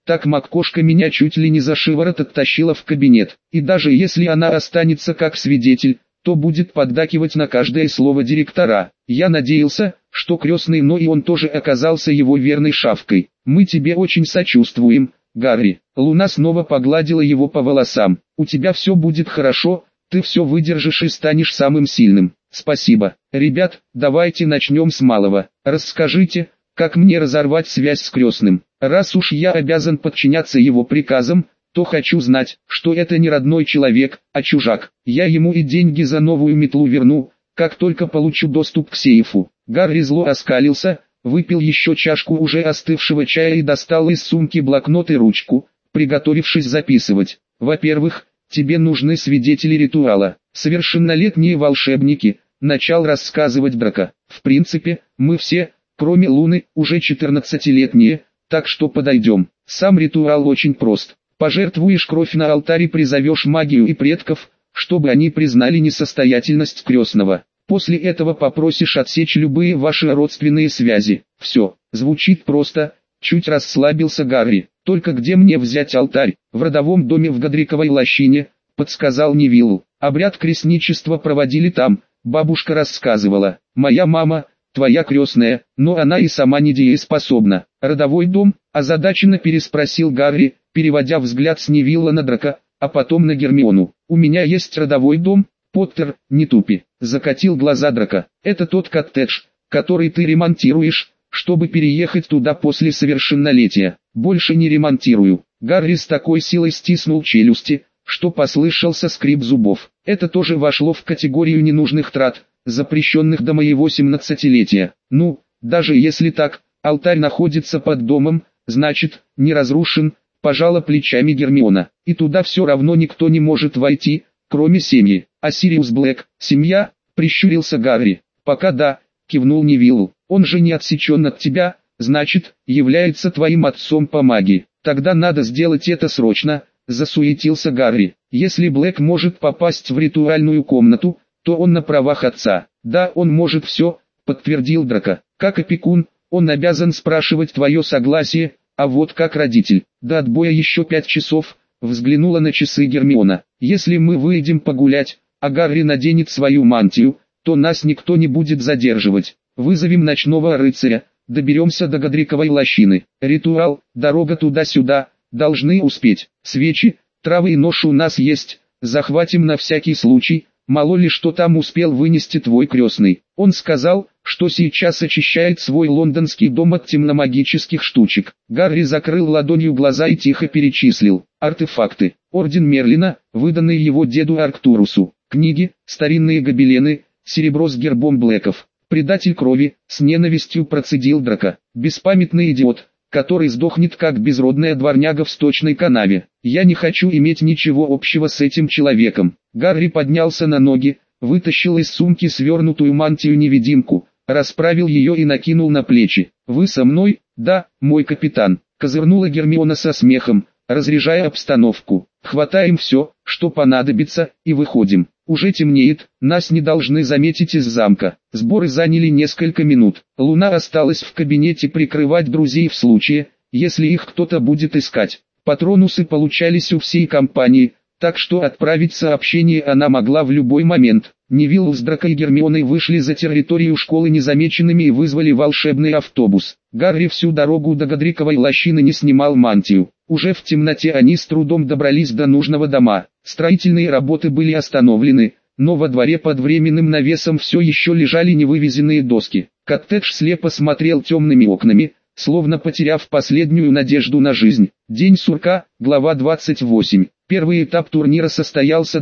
Speaker 1: Так Маккошка меня чуть ли не за шиворот оттащила в кабинет. И даже если она останется как свидетель, то будет поддакивать на каждое слово директора. Я надеялся, что крестный, но и он тоже оказался его верной шавкой. Мы тебе очень сочувствуем, Гарри. Луна снова погладила его по волосам. У тебя все будет хорошо, ты все выдержишь и станешь самым сильным. Спасибо. Ребят, давайте начнем с малого. Расскажите, как мне разорвать связь с крестным. Раз уж я обязан подчиняться его приказам, то хочу знать, что это не родной человек, а чужак. Я ему и деньги за новую метлу верну, как только получу доступ к сейфу. Гарри зло оскалился, выпил еще чашку уже остывшего чая и достал из сумки блокнот и ручку, приготовившись записывать. Во-первых, тебе нужны свидетели ритуала, совершеннолетние волшебники, начал рассказывать Драко. В принципе, мы все, кроме Луны, уже 14-летние, так что подойдем. Сам ритуал очень прост. Пожертвуешь кровь на алтаре, призовешь магию и предков, чтобы они признали несостоятельность крестного. После этого попросишь отсечь любые ваши родственные связи. Все, звучит просто, чуть расслабился Гарри. Только где мне взять алтарь? В родовом доме в Годриковой лощине, подсказал Невилл. Обряд крестничества проводили там, бабушка рассказывала. Моя мама, твоя крестная, но она и сама недееспособна. Родовой дом? Озадаченно переспросил Гарри, переводя взгляд с Невилла на Драко, а потом на Гермиону. У меня есть родовой дом, Поттер, не тупи. Закатил глаза Драко. Это тот коттедж, который ты ремонтируешь, чтобы переехать туда после совершеннолетия. Больше не ремонтирую. Гарри с такой силой стиснул челюсти, что послышался скрип зубов. Это тоже вошло в категорию ненужных трат, запрещенных до моего 17-летия. Ну, даже если так, алтарь находится под домом, значит, не разрушен, пожала плечами Гермиона. И туда все равно никто не может войти, кроме семьи. А Сириус Блэк, семья, прищурился Гарри. Пока да, кивнул Невилл. Он же не отсечен от тебя, значит, является твоим отцом по магии. Тогда надо сделать это срочно, засуетился Гарри. Если Блэк может попасть в ритуальную комнату, то он на правах отца. Да, он может все, подтвердил Драко. Как опекун, он обязан спрашивать твое согласие, а вот как родитель. До отбоя еще 5 часов, взглянула на часы Гермиона. Если мы выйдем погулять, а Гарри наденет свою мантию, то нас никто не будет задерживать. Вызовем ночного рыцаря, доберемся до Годриковой лощины. Ритуал, дорога туда-сюда, должны успеть. Свечи, травы и нож у нас есть, захватим на всякий случай, мало ли что там успел вынести твой крестный. Он сказал, что сейчас очищает свой лондонский дом от темномагических штучек. Гарри закрыл ладонью глаза и тихо перечислил. Артефакты, орден Мерлина, выданный его деду Арктурусу. Книги, старинные гобелены, серебро с гербом Блэков. Предатель крови, с ненавистью процедил Драко. Беспамятный идиот, который сдохнет как безродная дворняга в сточной канаве. Я не хочу иметь ничего общего с этим человеком. Гарри поднялся на ноги, вытащил из сумки свернутую мантию-невидимку, расправил ее и накинул на плечи. «Вы со мной?» «Да, мой капитан», — козырнула Гермиона со смехом, разряжая обстановку. «Хватаем все, что понадобится, и выходим. Уже темнеет, нас не должны заметить из замка». Сборы заняли несколько минут. Луна осталась в кабинете прикрывать друзей в случае, если их кто-то будет искать. Патронусы получались у всей компании, так что отправить сообщение она могла в любой момент. Невилл с Драко и Гермионой вышли за территорию школы незамеченными и вызвали волшебный автобус. Гарри всю дорогу до Годриковой лощины не снимал мантию. Уже в темноте они с трудом добрались до нужного дома. Строительные работы были остановлены, но во дворе под временным навесом все еще лежали невывезенные доски. Коттедж слепо смотрел темными окнами, словно потеряв последнюю надежду на жизнь. День сурка, глава 28. Первый этап турнира состоялся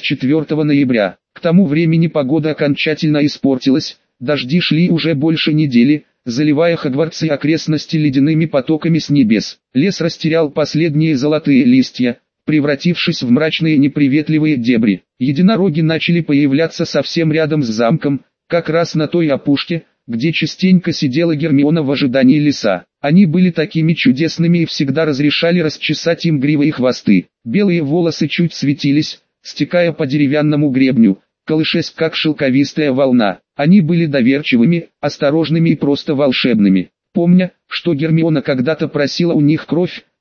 Speaker 1: 24 ноября. К тому времени погода окончательно испортилась, дожди шли уже больше недели, заливая Хогвартс и окрестности ледяными потоками с небес. Лес растерял последние золотые листья, превратившись в мрачные неприветливые дебри. Единороги начали появляться совсем рядом с замком, как раз на той опушке, где частенько сидела Гермиона в ожидании лиса. Они были такими чудесными и всегда разрешали расчесать им гривы и хвосты. Белые волосы чуть светились, стекая по деревянному гребню, колышась как шелковистая волна. Они были доверчивыми, осторожными и просто волшебными. Помня, что Гермиона когда-то просила у них кровь,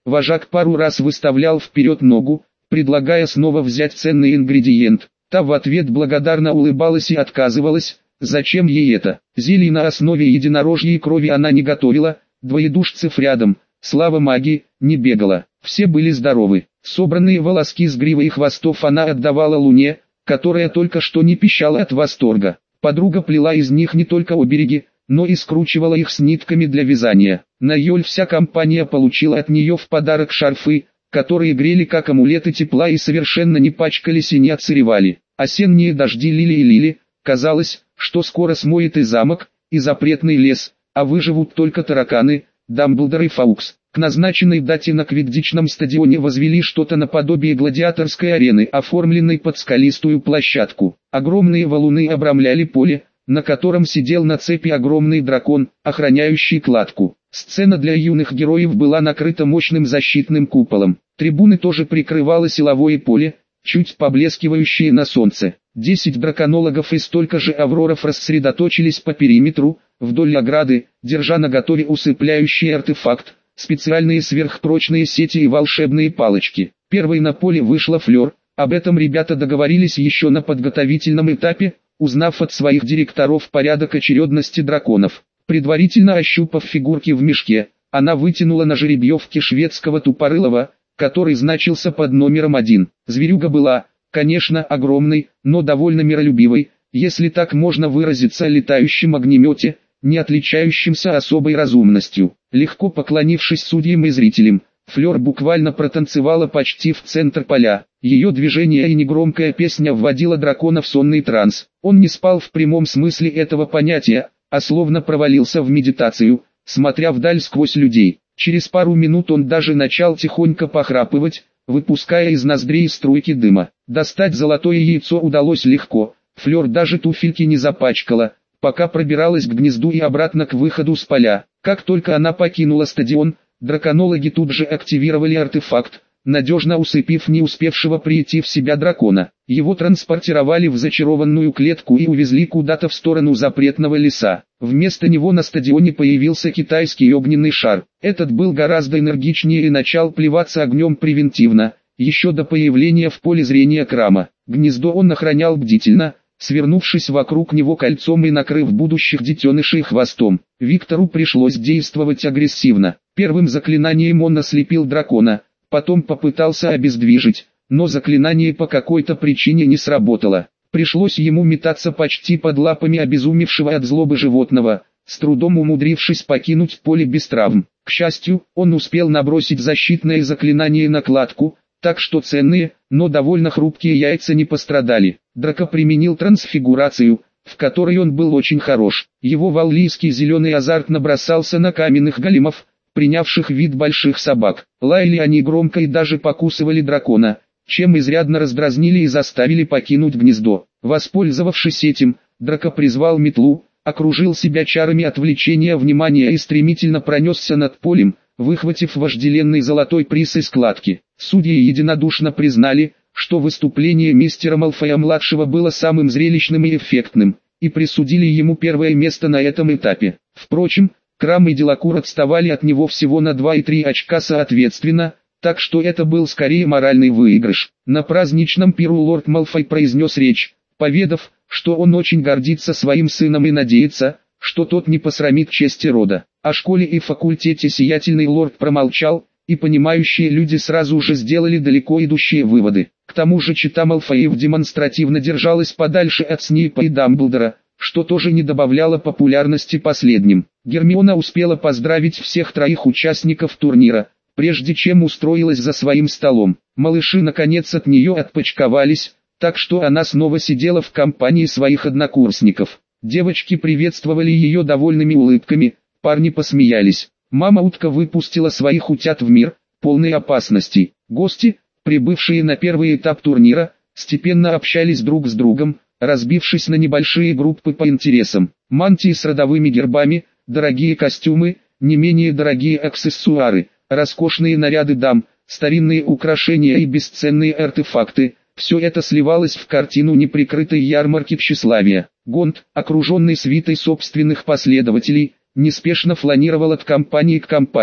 Speaker 1: Вожак пару раз выставлял вперед ногу, предлагая снова взять ценный ингредиент. Та в ответ благодарно улыбалась и отказывалась. Зачем ей это? Зелий на основе единорожьей крови она не готовила, двоедушцев рядом, слава магии, не бегала. Все были здоровы. Собранные волоски с гривой и хвостов она отдавала Луне, которая только что не пищала от восторга. Подруга плела из них не только обереги, но и скручивала их с нитками для вязания. На Йоль вся компания получила от нее в подарок шарфы, которые грели как амулеты тепла и совершенно не пачкались и не отсыревали. Осенние дожди лили и лили, казалось, что скоро смоет и замок, и запретный лес, а выживут только тараканы, Дамблдор и Фаукс. К назначенной дате на квиддичном стадионе возвели что-то наподобие гладиаторской арены, оформленной под скалистую площадку. Огромные валуны обрамляли поле, на котором сидел на цепи огромный дракон, охраняющий кладку. Сцена для юных героев была накрыта мощным защитным куполом. Трибуны тоже прикрывало силовое поле, чуть поблескивающее на солнце. 10 драконологов и столько же авроров рассредоточились по периметру, вдоль ограды, держа наготове усыпляющий артефакт, специальные сверхпрочные сети и волшебные палочки. Первой на поле вышла Флёр. Об этом ребята договорились еще на подготовительном этапе, узнав от своих директоров порядок очередности драконов. Предварительно ощупав фигурки в мешке, она вытянула на жеребьевке шведского тупорылого, который значился под номером 1. Зверюга была, конечно, огромной, но довольно миролюбивой, если так можно выразиться, о летающем огнемете, не отличающимся особой разумностью. Легко поклонившись судьям и зрителям, Флёр буквально протанцевала почти в центр поля. Ее движение и негромкая песня вводила дракона в сонный транс. Он не спал в прямом смысле этого понятия, а словно провалился в медитацию, смотря вдаль сквозь людей. Через пару минут он даже начал тихонько похрапывать, выпуская из ноздрей струйки дыма. Достать золотое яйцо удалось легко, Флёр даже туфельки не запачкала, пока пробиралась к гнезду и обратно к выходу с поля. Как только она покинула стадион, драконологи тут же активировали артефакт, надежно усыпив не успевшего прийти в себя дракона. Его транспортировали в зачарованную клетку и увезли куда-то в сторону запретного леса. Вместо него на стадионе появился китайский огненный шар. Этот был гораздо энергичнее и начал плеваться огнем превентивно, еще до появления в поле зрения Крама. Гнездо он охранял бдительно, свернувшись вокруг него кольцом и накрыв будущих детенышей хвостом. Виктору пришлось действовать агрессивно. Первым заклинанием он ослепил дракона, потом попытался обездвижить, но заклинание по какой-то причине не сработало. Пришлось ему метаться почти под лапами обезумевшего от злобы животного, с трудом умудрившись покинуть поле без травм. К счастью, он успел набросить защитное заклинание на кладку, так что ценные, но довольно хрупкие яйца не пострадали. Драко применил трансфигурацию, в которой он был очень хорош. Его валлийский зеленый азарт набросался на каменных големов, принявших вид больших собак. Лаяли они громко и даже покусывали дракона, чем изрядно раздразнили и заставили покинуть гнездо. Воспользовавшись этим, Драко призвал метлу, окружил себя чарами отвлечения внимания и стремительно пронесся над полем, выхватив вожделенный золотой приз из кладки. Судьи единодушно признали, что выступление мистера Малфоя-младшего было самым зрелищным и эффектным, и присудили ему первое место на этом этапе. Впрочем, Крам и Делакур отставали от него всего на 2 и 3 очка соответственно, так что это был скорее моральный выигрыш. На праздничном пиру лорд Малфой произнес речь, поведав, что он очень гордится своим сыном и надеется, что тот не посрамит чести рода. О школе и факультете сиятельный лорд промолчал, и понимающие люди сразу же сделали далеко идущие выводы. К тому же чета Малфоев демонстративно держалась подальше от Снейпа и Дамблдора, что тоже не добавляло популярности последним. Гермиона успела поздравить всех 3 участников турнира, прежде чем устроилась за своим столом. Малыши наконец от нее отпочковались, так что она снова сидела в компании своих однокурсников. Девочки приветствовали ее довольными улыбками, парни посмеялись. Мама-утка выпустила своих утят в мир, полный опасностей. Гости, прибывшие на первый этап турнира, степенно общались друг с другом, разбившись на небольшие группы по интересам. Мантии с родовыми гербами, дорогие костюмы, не менее дорогие аксессуары, роскошные наряды дам, старинные украшения и бесценные артефакты – все это сливалось в картину неприкрытой ярмарки тщеславия. Гонд, окруженный свитой собственных последователей, неспешно фланировал от компании к компании.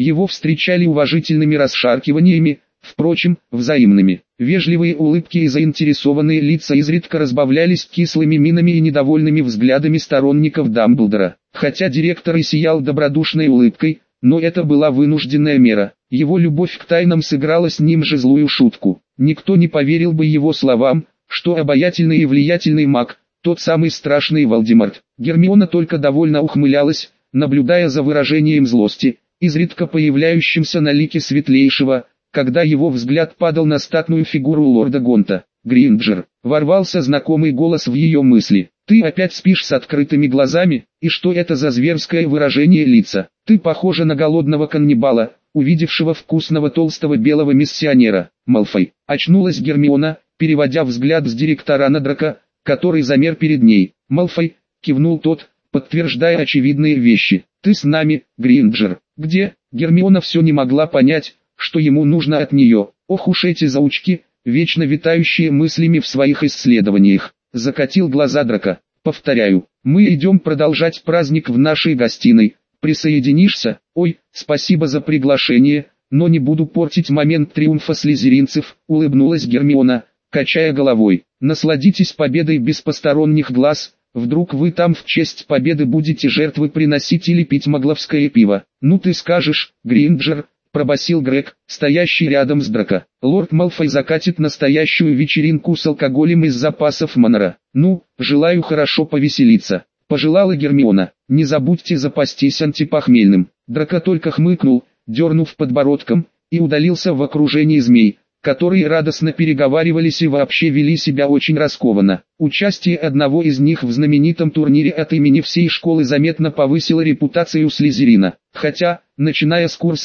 Speaker 1: Его встречали уважительными расшаркиваниями, впрочем, взаимными. Вежливые улыбки и заинтересованные лица изредка разбавлялись кислыми минами и недовольными взглядами сторонников Дамблдора. Хотя директор и сиял добродушной улыбкой, но это была вынужденная мера. Его любовь к тайнам сыграла с ним же злую шутку. Никто не поверил бы его словам, что обаятельный и влиятельный маг, тот самый страшный Волдеморт. Гермиона только довольно ухмылялась, наблюдая за выражением злости, изредка появляющимся на лике Светлейшего, когда его взгляд падал на статную фигуру лорда Гонта. «Гринджер», — ворвался знакомый голос в ее мысли. «Ты опять спишь с открытыми глазами? И что это за зверское выражение лица? Ты похожа на голодного каннибала, увидевшего вкусного толстого белого миссионера». Малфой. Очнулась Гермиона, переводя взгляд с директора на Драко, который замер перед ней. «Малфой», — кивнул тот, подтверждая очевидные вещи. «Ты с нами, Гринджер». «Где?» Гермиона все не могла понять, что ему нужно от нее. Ох уж эти заучки, вечно витающие мыслями в своих исследованиях. Закатил глаза Драко. «Повторяю, мы идем продолжать праздник в нашей гостиной. Присоединишься?» «Ой, спасибо за приглашение, но не буду портить момент триумфа слизеринцев», — улыбнулась Гермиона, качая головой. «Насладитесь победой без посторонних глаз. Вдруг вы там в честь победы будете жертвы приносить или пить магловское пиво?» «Ну ты скажешь, Гринджер», — пробасил Грег, стоящий рядом с Драко. «Лорд Малфой закатит настоящую вечеринку с алкоголем из запасов Манора». «Ну, желаю хорошо повеселиться», — пожелала Гермиона. «Не забудьте запастись антипохмельным». Драко только хмыкнул, дернув подбородком, и удалился в окружении змей, которые радостно переговаривались и вообще вели себя очень раскованно. Участие одного из них в знаменитом турнире от имени всей школы заметно повысило репутацию Слизерина. Хотя, начиная с курса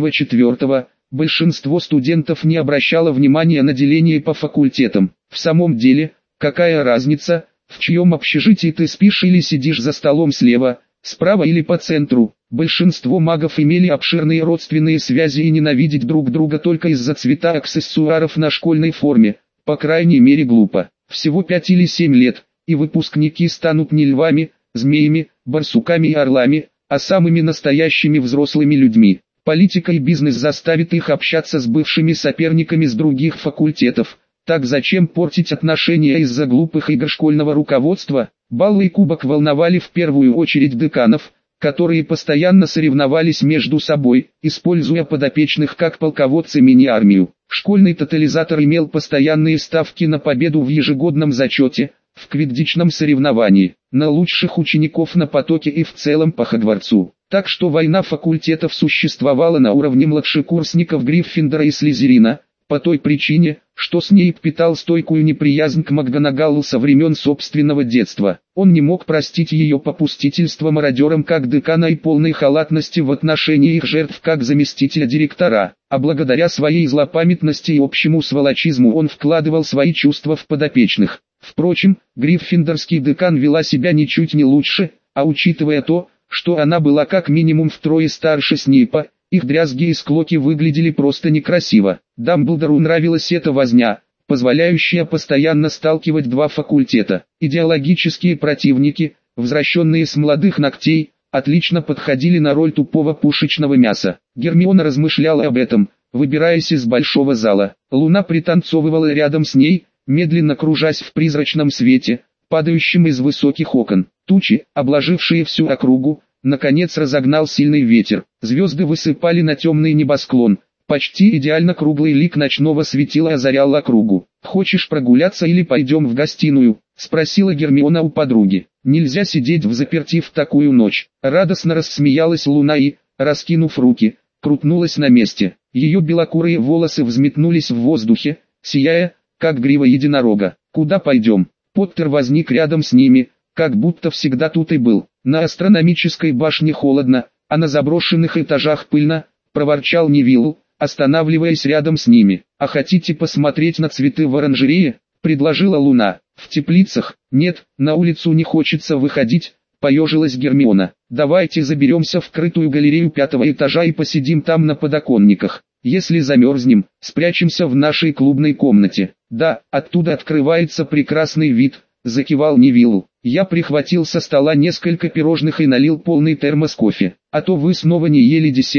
Speaker 1: 3-4, большинство студентов не обращало внимания на деление по факультетам. В самом деле, какая разница, в чьем общежитии ты спишь или сидишь за столом слева, справа или по центру? Большинство магов имели обширные родственные связи и ненавидеть друг друга только из-за цвета аксессуаров на школьной форме, по крайней мере глупо. Всего 5 или 7 лет, и выпускники станут не львами, змеями, барсуками и орлами, а самыми настоящими взрослыми людьми. Политика и бизнес заставят их общаться с бывшими соперниками с других факультетов. Так зачем портить отношения из-за глупых игр школьного руководства? Баллы и кубок волновали в первую очередь деканов, которые постоянно соревновались между собой, используя подопечных как полководцы мини-армию. Школьный тотализатор имел постоянные ставки на победу в ежегодном зачете, в квиддичном соревновании, на лучших учеников на потоке и в целом по Хогвартсу. Так что война факультетов существовала на уровне младшекурсников Гриффиндора и Слизерина, по той причине, что Снейп питал стойкую неприязнь к МакГонагалл со времен собственного детства. Он не мог простить ее попустительство мародерам как декана и полной халатности в отношении их жертв как заместителя директора, а благодаря своей злопамятности и общему сволочизму он вкладывал свои чувства в подопечных. Впрочем, гриффиндорский декан вела себя ничуть не лучше, а учитывая то, что она была как минимум втрое старше Снейпа, их дрязги и склоки выглядели просто некрасиво. Дамблдору нравилась эта возня, позволяющая постоянно сталкивать два факультета. Идеологические противники, возвращенные с молодых ногтей, отлично подходили на роль тупого пушечного мяса. Гермиона размышляла об этом, выбираясь из большого зала. Луна пританцовывала рядом с ней, медленно кружась в призрачном свете, падающем из высоких окон. Тучи, обложившие всю округу, наконец разогнал сильный ветер. Звезды высыпали на темный небосклон. Почти идеально круглый лик ночного светила озарял округу. «Хочешь прогуляться или пойдем в гостиную?» — спросила Гермиона у подруги. «Нельзя сидеть взаперти в такую ночь». Радостно рассмеялась Луна и, раскинув руки, крутнулась на месте. Ее белокурые волосы взметнулись в воздухе, сияя, как грива единорога. «Куда пойдем?» Поттер возник рядом с ними, как будто всегда тут и был. «На астрономической башне холодно, а на заброшенных этажах пыльно», — проворчал Невилл, останавливаясь рядом с ними. «А хотите посмотреть на цветы в оранжерее?» — предложила Луна. «В теплицах?» «Нет, на улицу не хочется выходить», — поежилась Гермиона. «Давайте заберемся в крытую галерею 5-го этажа и посидим там на подоконниках. Если замерзнем, спрячемся в нашей клубной комнате». «Да, оттуда открывается прекрасный вид», — закивал Невилл. «Я прихватил со стола несколько пирожных и налил полный термос кофе. А то вы снова не ели десерт»,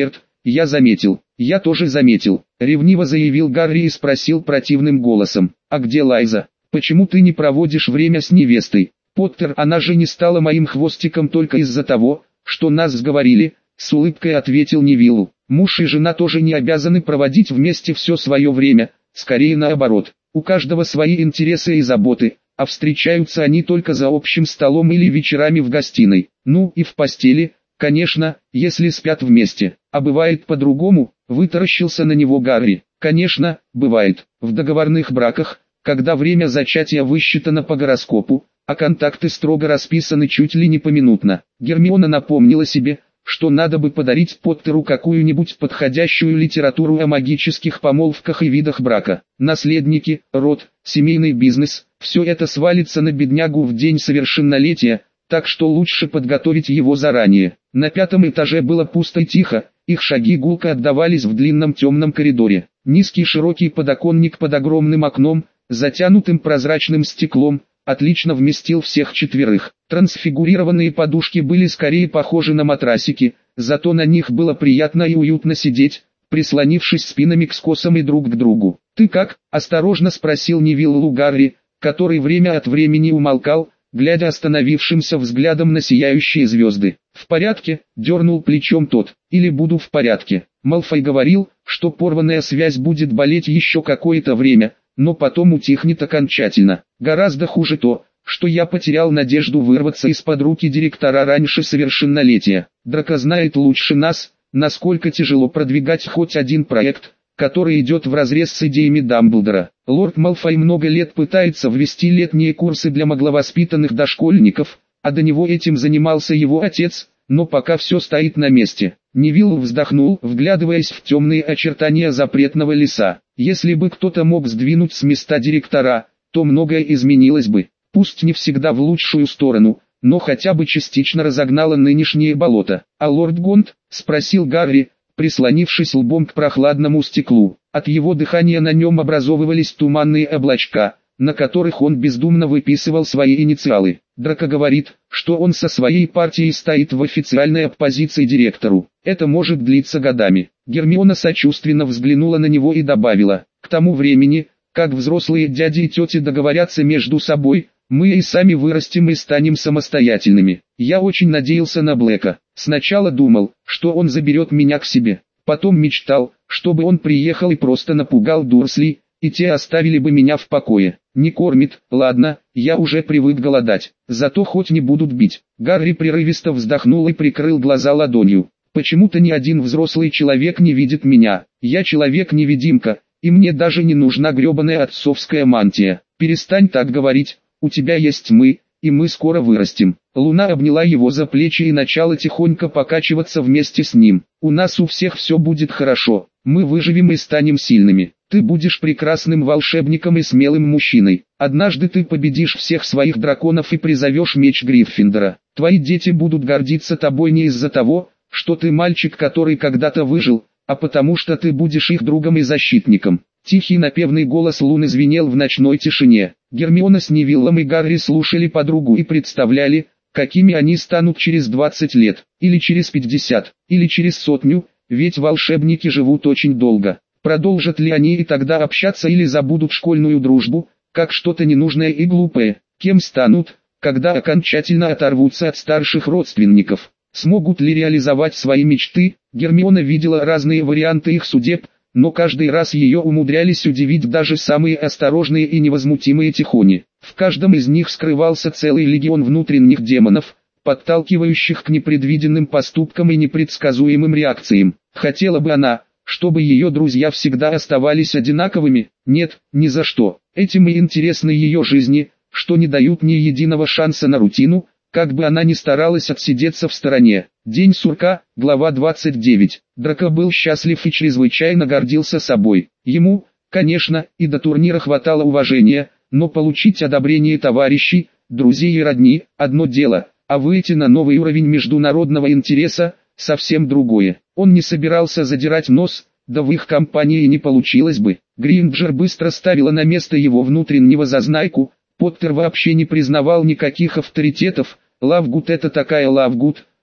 Speaker 1: я заметил. Я тоже заметил. Ревниво заявил Гарри и спросил противным голосом. А где Лайза? Почему ты не проводишь время с невестой? Поттер, она же не стала моим хвостиком только из-за того, что нас сговорили, с улыбкой ответил Невиллу. Муж и жена тоже не обязаны проводить вместе все свое время, скорее наоборот. У каждого свои интересы и заботы, а встречаются они только за общим столом или вечерами в гостиной. Ну и в постели, конечно, если спят вместе. А бывает по-другому, вытаращился на него Гарри. Конечно, бывает. В договорных браках, когда время зачатия высчитано по гороскопу, а контакты строго расписаны чуть ли не поминутно. Гермиона напомнила себе, что надо бы подарить Поттеру какую-нибудь подходящую литературу о магических помолвках и видах брака. Наследники, род, семейный бизнес – все это свалится на беднягу в день совершеннолетия, так что лучше подготовить его заранее. На 5-м этаже было пусто и тихо, их шаги гулко отдавались в длинном темном коридоре. Низкий широкий подоконник под огромным окном, затянутым прозрачным стеклом, отлично вместил всех четверых. Трансфигурированные подушки были скорее похожи на матрасики, зато на них было приятно и уютно сидеть, прислонившись спинами к скосам и друг к другу. «Ты как?» – осторожно спросил Невиллу Гарри, который время от времени умолкал, глядя остановившимся взглядом на сияющие звезды. «В порядке?» – дернул плечом тот. «Или буду в порядке?» Малфой говорил, что порванная связь будет болеть еще какое-то время, но потом утихнет окончательно. Гораздо хуже то, что я потерял надежду вырваться из-под руки директора раньше совершеннолетия. Драко знает лучше нас, насколько тяжело продвигать хоть один проект, который идет вразрез с идеями Дамблдора. Лорд Малфой много лет пытается ввести летние курсы для магловоспитанных дошкольников, а до него этим занимался его отец, но пока все стоит на месте. Невилл вздохнул, вглядываясь в темные очертания запретного леса. Если бы кто-то мог сдвинуть с места директора, то многое изменилось бы. Пусть не всегда в лучшую сторону, но хотя бы частично разогнало нынешнее болото. «А лорд Гонт?» – спросил Гарри, прислонившись лбом к прохладному стеклу. От его дыхания на нем образовывались туманные облачка, на которых он бездумно выписывал свои инициалы. Драко говорит, что он со своей партией стоит в официальной оппозиции директору. Это может длиться годами. Гермиона сочувственно взглянула на него и добавила: к тому времени, как взрослые дяди и тети договорятся между собой, мы и сами вырастем и станем самостоятельными. Я очень надеялся на Блэка. Сначала думал, что он заберет меня к себе. Потом мечтал, чтобы он приехал и просто напугал Дурсли, и те оставили бы меня в покое. Не кормит, ладно, я уже привык голодать, зато хоть не будут бить. Гарри прерывисто вздохнул и прикрыл глаза ладонью. Почему-то ни один взрослый человек не видит меня. Я человек-невидимка, и мне даже не нужна гребаная отцовская мантия. Перестань так говорить, у тебя есть мы, и мы скоро вырастем. Луна обняла его за плечи и начала тихонько покачиваться вместе с ним. У нас у всех все будет хорошо, мы выживем и станем сильными. Ты будешь прекрасным волшебником и смелым мужчиной. Однажды ты победишь всех своих драконов и призовешь меч Гриффиндора. Твои дети будут гордиться тобой не из-за того, что ты мальчик, который когда-то выжил, а потому что ты будешь их другом и защитником. Тихий напевный голос Луны звенел в ночной тишине. Гермиона с Невиллом и Гарри слушали подругу и представляли, какими они станут через 20 лет, или через 50, или через 100, ведь волшебники живут очень долго. Продолжат ли они и тогда общаться или забудут школьную дружбу, как что-то ненужное и глупое? Кем станут, когда окончательно оторвутся от старших родственников? Смогут ли реализовать свои мечты? Гермиона видела разные варианты их судеб, но каждый раз ее умудрялись удивить даже самые осторожные и невозмутимые тихони. В каждом из них скрывался целый легион внутренних демонов, подталкивающих к непредвиденным поступкам и непредсказуемым реакциям. Хотела бы она, чтобы ее друзья всегда оставались одинаковыми? Нет, ни за что. Этим и интересны ее жизни, что не дают ни единого шанса на рутину, как бы она ни старалась отсидеться в стороне. День сурка, глава 29. Драко был счастлив и чрезвычайно гордился собой. Ему, конечно, и до турнира хватало уважения, но получить одобрение товарищей, друзей и родни – одно дело, а выйти на новый уровень международного интереса – совсем другое. Он не собирался задирать нос, да в их компании не получилось бы. Гринджер быстро ставила на место его внутреннего зазнайку. Поттер вообще не признавал никаких авторитетов. Лавгуд — это такая Лавгуд,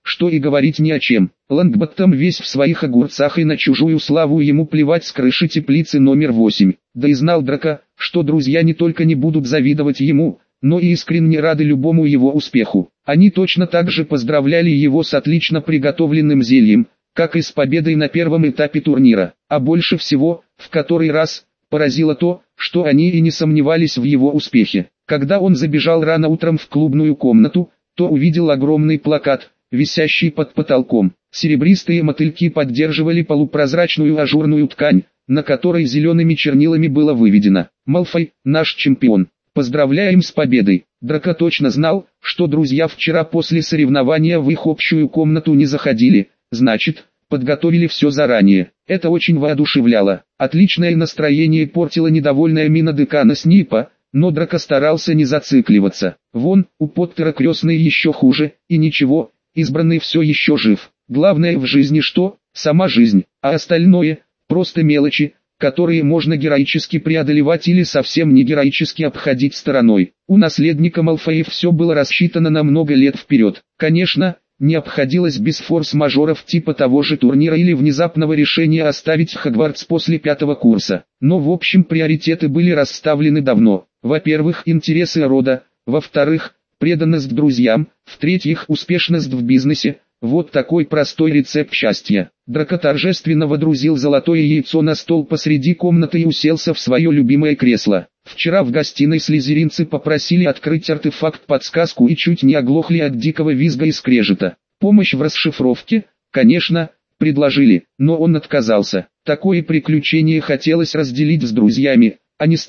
Speaker 1: что и говорить ни о чем. Лонгботтом весь в своих огурцах и на чужую славу ему плевать с крыши теплицы номер 8. Да и знал Драко, что друзья не только не будут завидовать ему, но и искренне рады любому его успеху. Они точно так же поздравляли его с отлично приготовленным зельем, как и с победой на первом этапе турнира. А больше всего, в который раз, поразило то, что они и не сомневались в его успехе. Когда он забежал рано утром в клубную комнату, то увидел огромный плакат, висящий под потолком. Серебристые мотыльки поддерживали полупрозрачную ажурную ткань, на которой зелеными чернилами было выведено: «Малфой, наш чемпион. Поздравляем с победой». Драко точно знал, что друзья вчера после соревнования в их общую комнату не заходили, значит, подготовили все заранее. Это очень воодушевляло. Отличное настроение портила недовольная мина декана Снипа, но Драко старался не зацикливаться. Вон, у Поттера крестный еще хуже, и ничего, избранный все еще жив. Главное в жизни что? Сама жизнь, а остальное – просто мелочи, которые можно героически преодолевать или совсем не героически обходить стороной. У наследника Малфоев все было рассчитано на много лет вперед. Конечно, не обходилось без форс-мажоров типа того же турнира или внезапного решения оставить Хогвартс после 5-го курса. Но в общем приоритеты были расставлены давно. Во-первых, интересы рода, во-вторых, преданность друзьям, в-третьих, успешность в бизнесе. Вот такой простой рецепт счастья. Драко торжественно водрузил золотое яйцо на стол посреди комнаты и уселся в свое любимое кресло. Вчера в гостиной слизеринцы попросили открыть артефакт-подсказку и чуть не оглохли от дикого визга и скрежета. Помощь в расшифровке, конечно, предложили, но он отказался. Такое приключение хотелось разделить с друзьями, а не с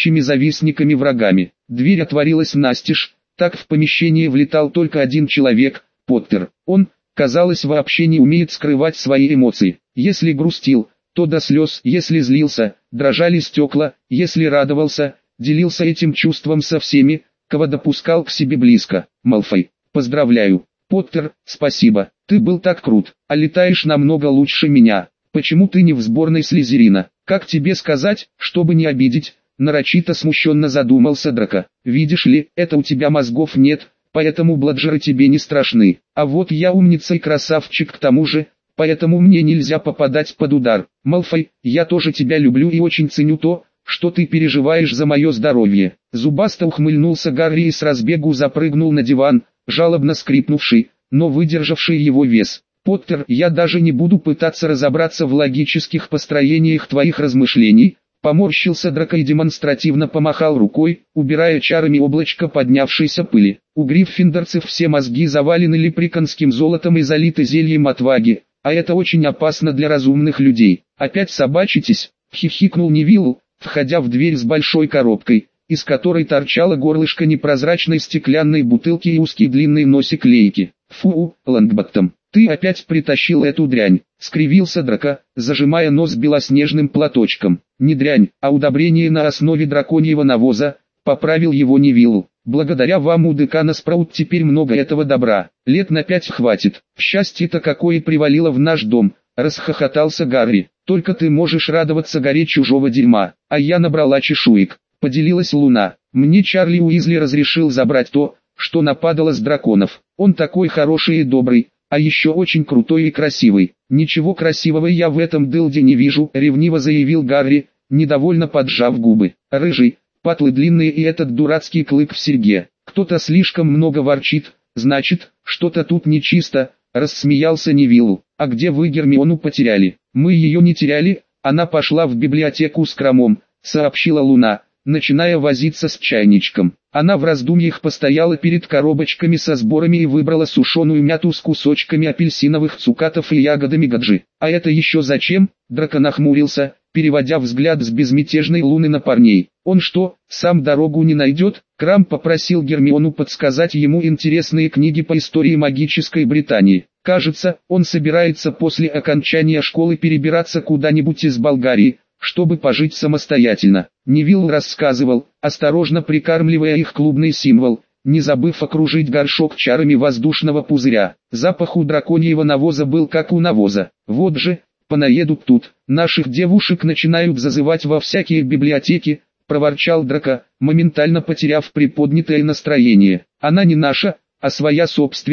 Speaker 1: товарищами-завистниками-врагами. Дверь отворилась настежь, так в помещение влетал только один человек – Поттер. Он, казалось, вообще не умеет скрывать свои эмоции. Если грустил, то до слез, если злился, дрожали стекла, если радовался, делился этим чувством со всеми, кого допускал к себе близко. Малфой, поздравляю. Поттер, спасибо, ты был так крут, а летаешь намного лучше меня. Почему ты не в сборной Слизерина? Как тебе сказать, чтобы не обидеть? Нарочито смущенно задумался Драко. Видишь ли, это у тебя мозгов нет, поэтому бладжеры тебе не страшны. А вот я умница и красавчик к тому же, поэтому мне нельзя попадать под удар. Малфой, я тоже тебя люблю и очень ценю то, что ты переживаешь за мое здоровье. Зубасто ухмыльнулся Гарри и с разбегу запрыгнул на диван, жалобно скрипнувший, но выдержавший его вес. Поттер, я даже не буду пытаться разобраться в логических построениях твоих размышлений. Поморщился Драко и демонстративно помахал рукой, убирая чарами облачко поднявшейся пыли. У гриффиндорцев все мозги завалены лепреконским золотом и залиты зельем отваги, а это очень опасно для разумных людей. Опять собачитесь? Хихикнул Невилл, входя в дверь с большой коробкой, из которой торчало горлышко непрозрачной стеклянной бутылки и узкий длинный носик лейки. Фу, Лонгботтом, ты опять притащил эту дрянь, скривился Драко, зажимая нос белоснежным платочком. Не дрянь, а удобрение на основе драконьего навоза, поправил его Невилл. Благодаря вам у декана Спраут теперь много этого добра, лет на 5 хватит. Счастье-то какое привалило в наш дом, расхохотался Гарри. Только ты можешь радоваться горе чужого дерьма, а я набрала чешуек, поделилась Луна. Мне Чарли Уизли разрешил забрать то, что нападало с драконов. Он такой хороший и добрый, а еще очень крутой и красивый. Ничего красивого я в этом дылде не вижу, ревниво заявил Гарри, недовольно поджав губы. Рыжий, патлы длинные и этот дурацкий клык в серьге. Кто-то слишком много ворчит, значит, что-то тут нечисто, рассмеялся Невилл. А где вы Гермиону потеряли? Мы ее не теряли, она пошла в библиотеку с Кромом, сообщила Луна, начиная возиться с чайничком. Она в раздумьях постояла перед коробочками со сборами и выбрала сушеную мяту с кусочками апельсиновых цукатов и ягодами гаджи. А это еще зачем? Драко нахмурился, переводя взгляд с безмятежной Луны на парней. Он что, сам дорогу не найдет? Крам попросил Гермиону подсказать ему интересные книги по истории магической Британии. Кажется, он собирается после окончания школы перебираться куда-нибудь из Болгарии, чтобы пожить самостоятельно. Невилл рассказывал, осторожно прикармливая их клубный символ, не забыв окружить горшок чарами воздушного пузыря. Запах у драконьего навоза был как у навоза. Вот же, понаедут тут, наших девушек начинают зазывать во всякие библиотеки, проворчал Драко, моментально потеряв приподнятое настроение. Она не наша, а своя собственная,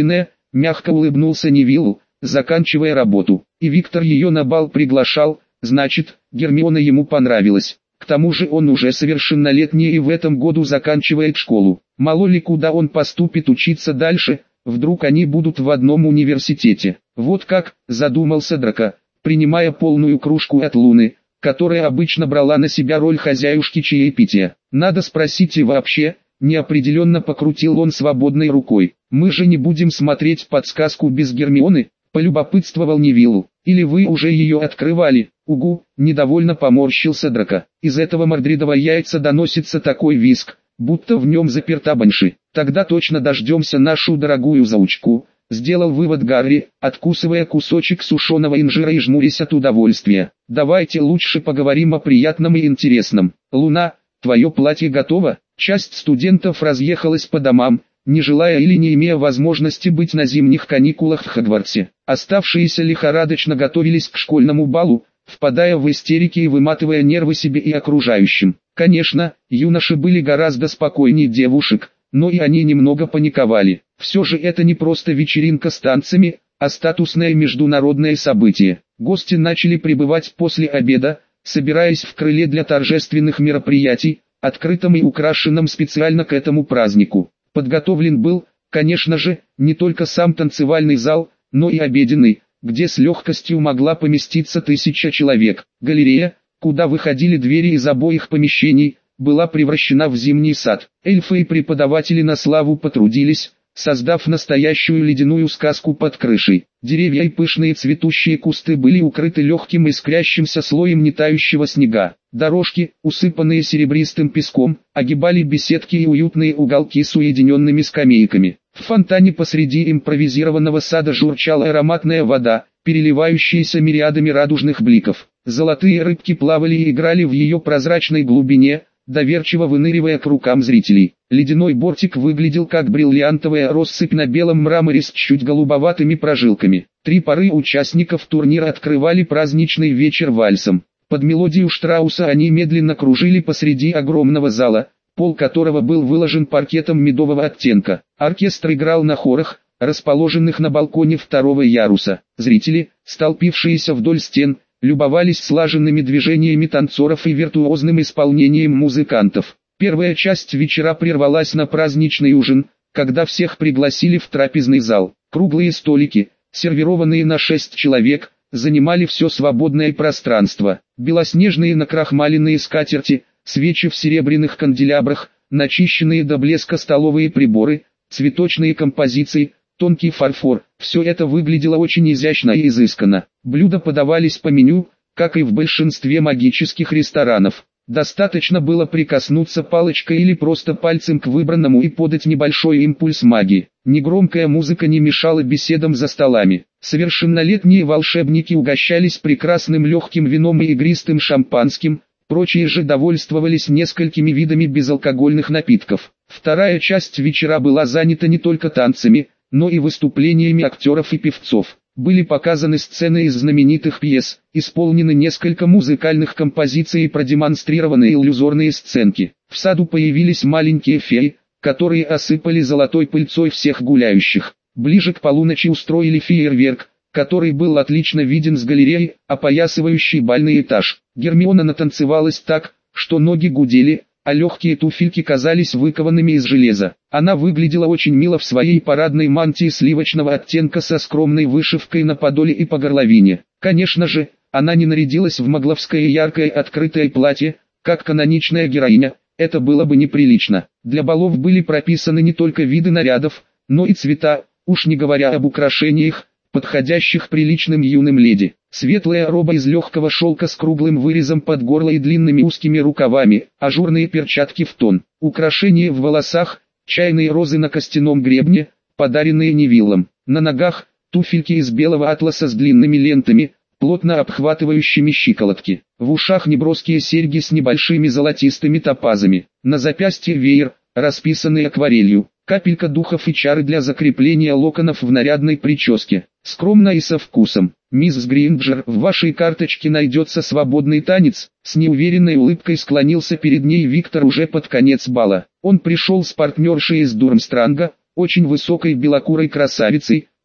Speaker 1: мягко улыбнулся Невиллу, заканчивая работу. И Виктор ее на бал приглашал, значит, Гермиона ему понравилась. К тому же он уже совершеннолетний и в этом году заканчивает школу. Мало ли куда он поступит учиться дальше, вдруг они будут в одном университете. Вот как, задумался Драко, принимая полную кружку от Луны, которая обычно брала на себя роль хозяюшки чаепития. Надо спросить и вообще, неопределенно покрутил он свободной рукой. Мы же не будем смотреть подсказку без Гермионы, полюбопытствовал Невиллу. Или вы уже ее открывали? Угу, недовольно поморщился Драко. Из этого мордридова яйца доносится такой визг, будто в нем заперта банши. Тогда точно дождемся нашу дорогую заучку, сделал вывод Гарри, откусывая кусочек сушеного инжира и жмурясь от удовольствия. Давайте лучше поговорим о приятном и интересном. Луна, твое платье готово? Часть студентов разъехалась по домам, не желая или не имея возможности быть на зимних каникулах в Хогвартсе. Оставшиеся лихорадочно готовились к школьному балу, впадая в истерики и выматывая нервы себе и окружающим. Конечно, юноши были гораздо спокойнее девушек, но и они немного паниковали. Все же это не просто вечеринка с танцами, а статусное международное событие. Гости начали прибывать после обеда, собираясь в крыле для торжественных мероприятий, открытом и украшенном специально к этому празднику. Подготовлен был, конечно же, не только сам танцевальный зал, но и обеденный, где с легкостью могла поместиться 1000 человек. Галерея, куда выходили двери из обоих помещений, была превращена в зимний сад. Эльфы и преподаватели на славу потрудились, создав настоящую ледяную сказку под крышей. Деревья и пышные цветущие кусты были укрыты легким искрящимся слоем нетающего снега. Дорожки, усыпанные серебристым песком, огибали беседки и уютные уголки с уединенными скамейками. В фонтане посреди импровизированного сада журчала ароматная вода, переливающаяся мириадами радужных бликов. Золотые рыбки плавали и играли в ее прозрачной глубине, доверчиво выныривая к рукам зрителей. Ледяной бортик выглядел как бриллиантовая россыпь на белом мраморе с чуть голубоватыми прожилками. 3 пары участников турнира открывали праздничный вечер вальсом. Под мелодию Штрауса они медленно кружили посреди огромного зала, пол которого был выложен паркетом медового оттенка. Оркестр играл на хорах, расположенных на балконе 2-го яруса. Зрители, столпившиеся вдоль стен, любовались слаженными движениями танцоров и виртуозным исполнением музыкантов. Первая часть вечера прервалась на праздничный ужин, когда всех пригласили в трапезный зал. Круглые столики, сервированные на 6 человек, занимали все свободное пространство. Белоснежные накрахмаленные скатерти, свечи в серебряных канделябрах, начищенные до блеска столовые приборы, цветочные композиции, тонкий фарфор. Все это выглядело очень изящно и изысканно. Блюда подавались по меню, как и в большинстве магических ресторанов. Достаточно было прикоснуться палочкой или просто пальцем к выбранному и подать небольшой импульс магии. Негромкая музыка не мешала беседам за столами. Совершеннолетние волшебники угощались прекрасным легким вином и игристым шампанским, прочие же довольствовались несколькими видами безалкогольных напитков. Вторая часть вечера была занята не только танцами, но и выступлениями актеров и певцов. Были показаны сцены из знаменитых пьес, исполнены несколько музыкальных композиций и продемонстрированы иллюзорные сценки. В саду появились маленькие феи, которые осыпали золотой пыльцой всех гуляющих. Ближе к полуночи устроили фейерверк, который был отлично виден с галереи, опоясывающей бальный этаж. Гермиона натанцевалась так, что ноги гудели, а легкие туфельки казались выкованными из железа. Она выглядела очень мило в своей парадной мантии сливочного оттенка со скромной вышивкой на подоле и по горловине. Конечно же, она не нарядилась в магловское яркое открытое платье, как каноничная героиня, это было бы неприлично. Для балов были прописаны не только виды нарядов, но и цвета, уж не говоря об украшениях, подходящих приличным юным леди. Светлая роба из легкого шелка с круглым вырезом под горло и длинными узкими рукавами, ажурные перчатки в тон, украшения в волосах, чайные розы на костяном гребне, подаренные Невиллом. На ногах туфельки из белого атласа с длинными лентами, плотно обхватывающими щиколотки. В ушах неброские серьги с небольшими золотистыми топазами. На запястье веер, расписанный акварелью. Капелька духов и чары для закрепления локонов в нарядной прическе. Скромно и со вкусом. «Мисс Гринджер, в вашей карточке найдется свободный танец?» С неуверенной улыбкой склонился перед ней Виктор уже под конец бала. Он пришел с партнершей из Дурмстранга, очень высокой белокурой красавицей,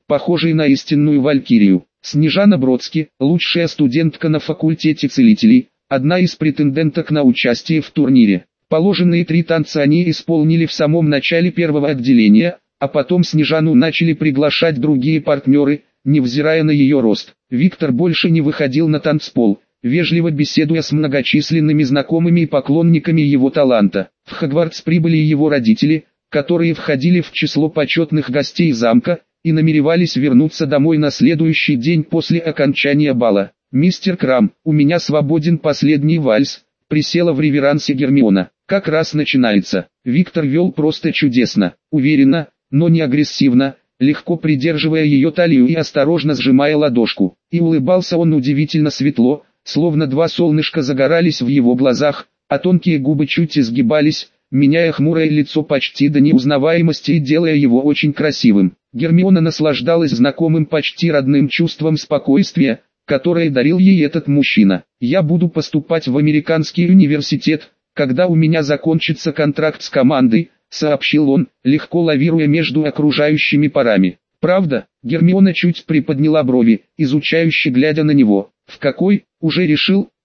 Speaker 1: похожей на истинную валькирию. Снежана Бродски, лучшая студентка на факультете целителей, одна из претенденток на участие в турнире. Положенные 3 танца они исполнили в самом начале первого отделения, а потом Снежану начали приглашать другие партнеры, невзирая на ее рост. Виктор больше не выходил на танцпол, вежливо беседуя с многочисленными знакомыми и поклонниками его таланта. В Хогвартс прибыли его родители, которые входили в число почетных гостей замка, и намеревались вернуться домой на следующий день после окончания бала. «Мистер Крам, у меня свободен последний вальс», — присела в реверансе Гермиона. «Как раз начинается». Виктор вел просто чудесно, уверенно, но не агрессивно, легко придерживая ее талию и осторожно сжимая ладошку. И улыбался он удивительно светло, словно 2 солнышка загорались в его глазах, а тонкие губы чуть изгибались, меняя хмурое лицо почти до неузнаваемости и делая его очень красивым. Гермиона наслаждалась знакомым почти родным чувством спокойствия, которое дарил ей этот мужчина. «Я буду поступать в американский университет, когда у меня закончится контракт с командой», — сообщил он, легко лавируя между окружающими парами. «Правда?» — Гермиона чуть приподняла брови, изучающе глядя на него. «В какой? Уже решил?»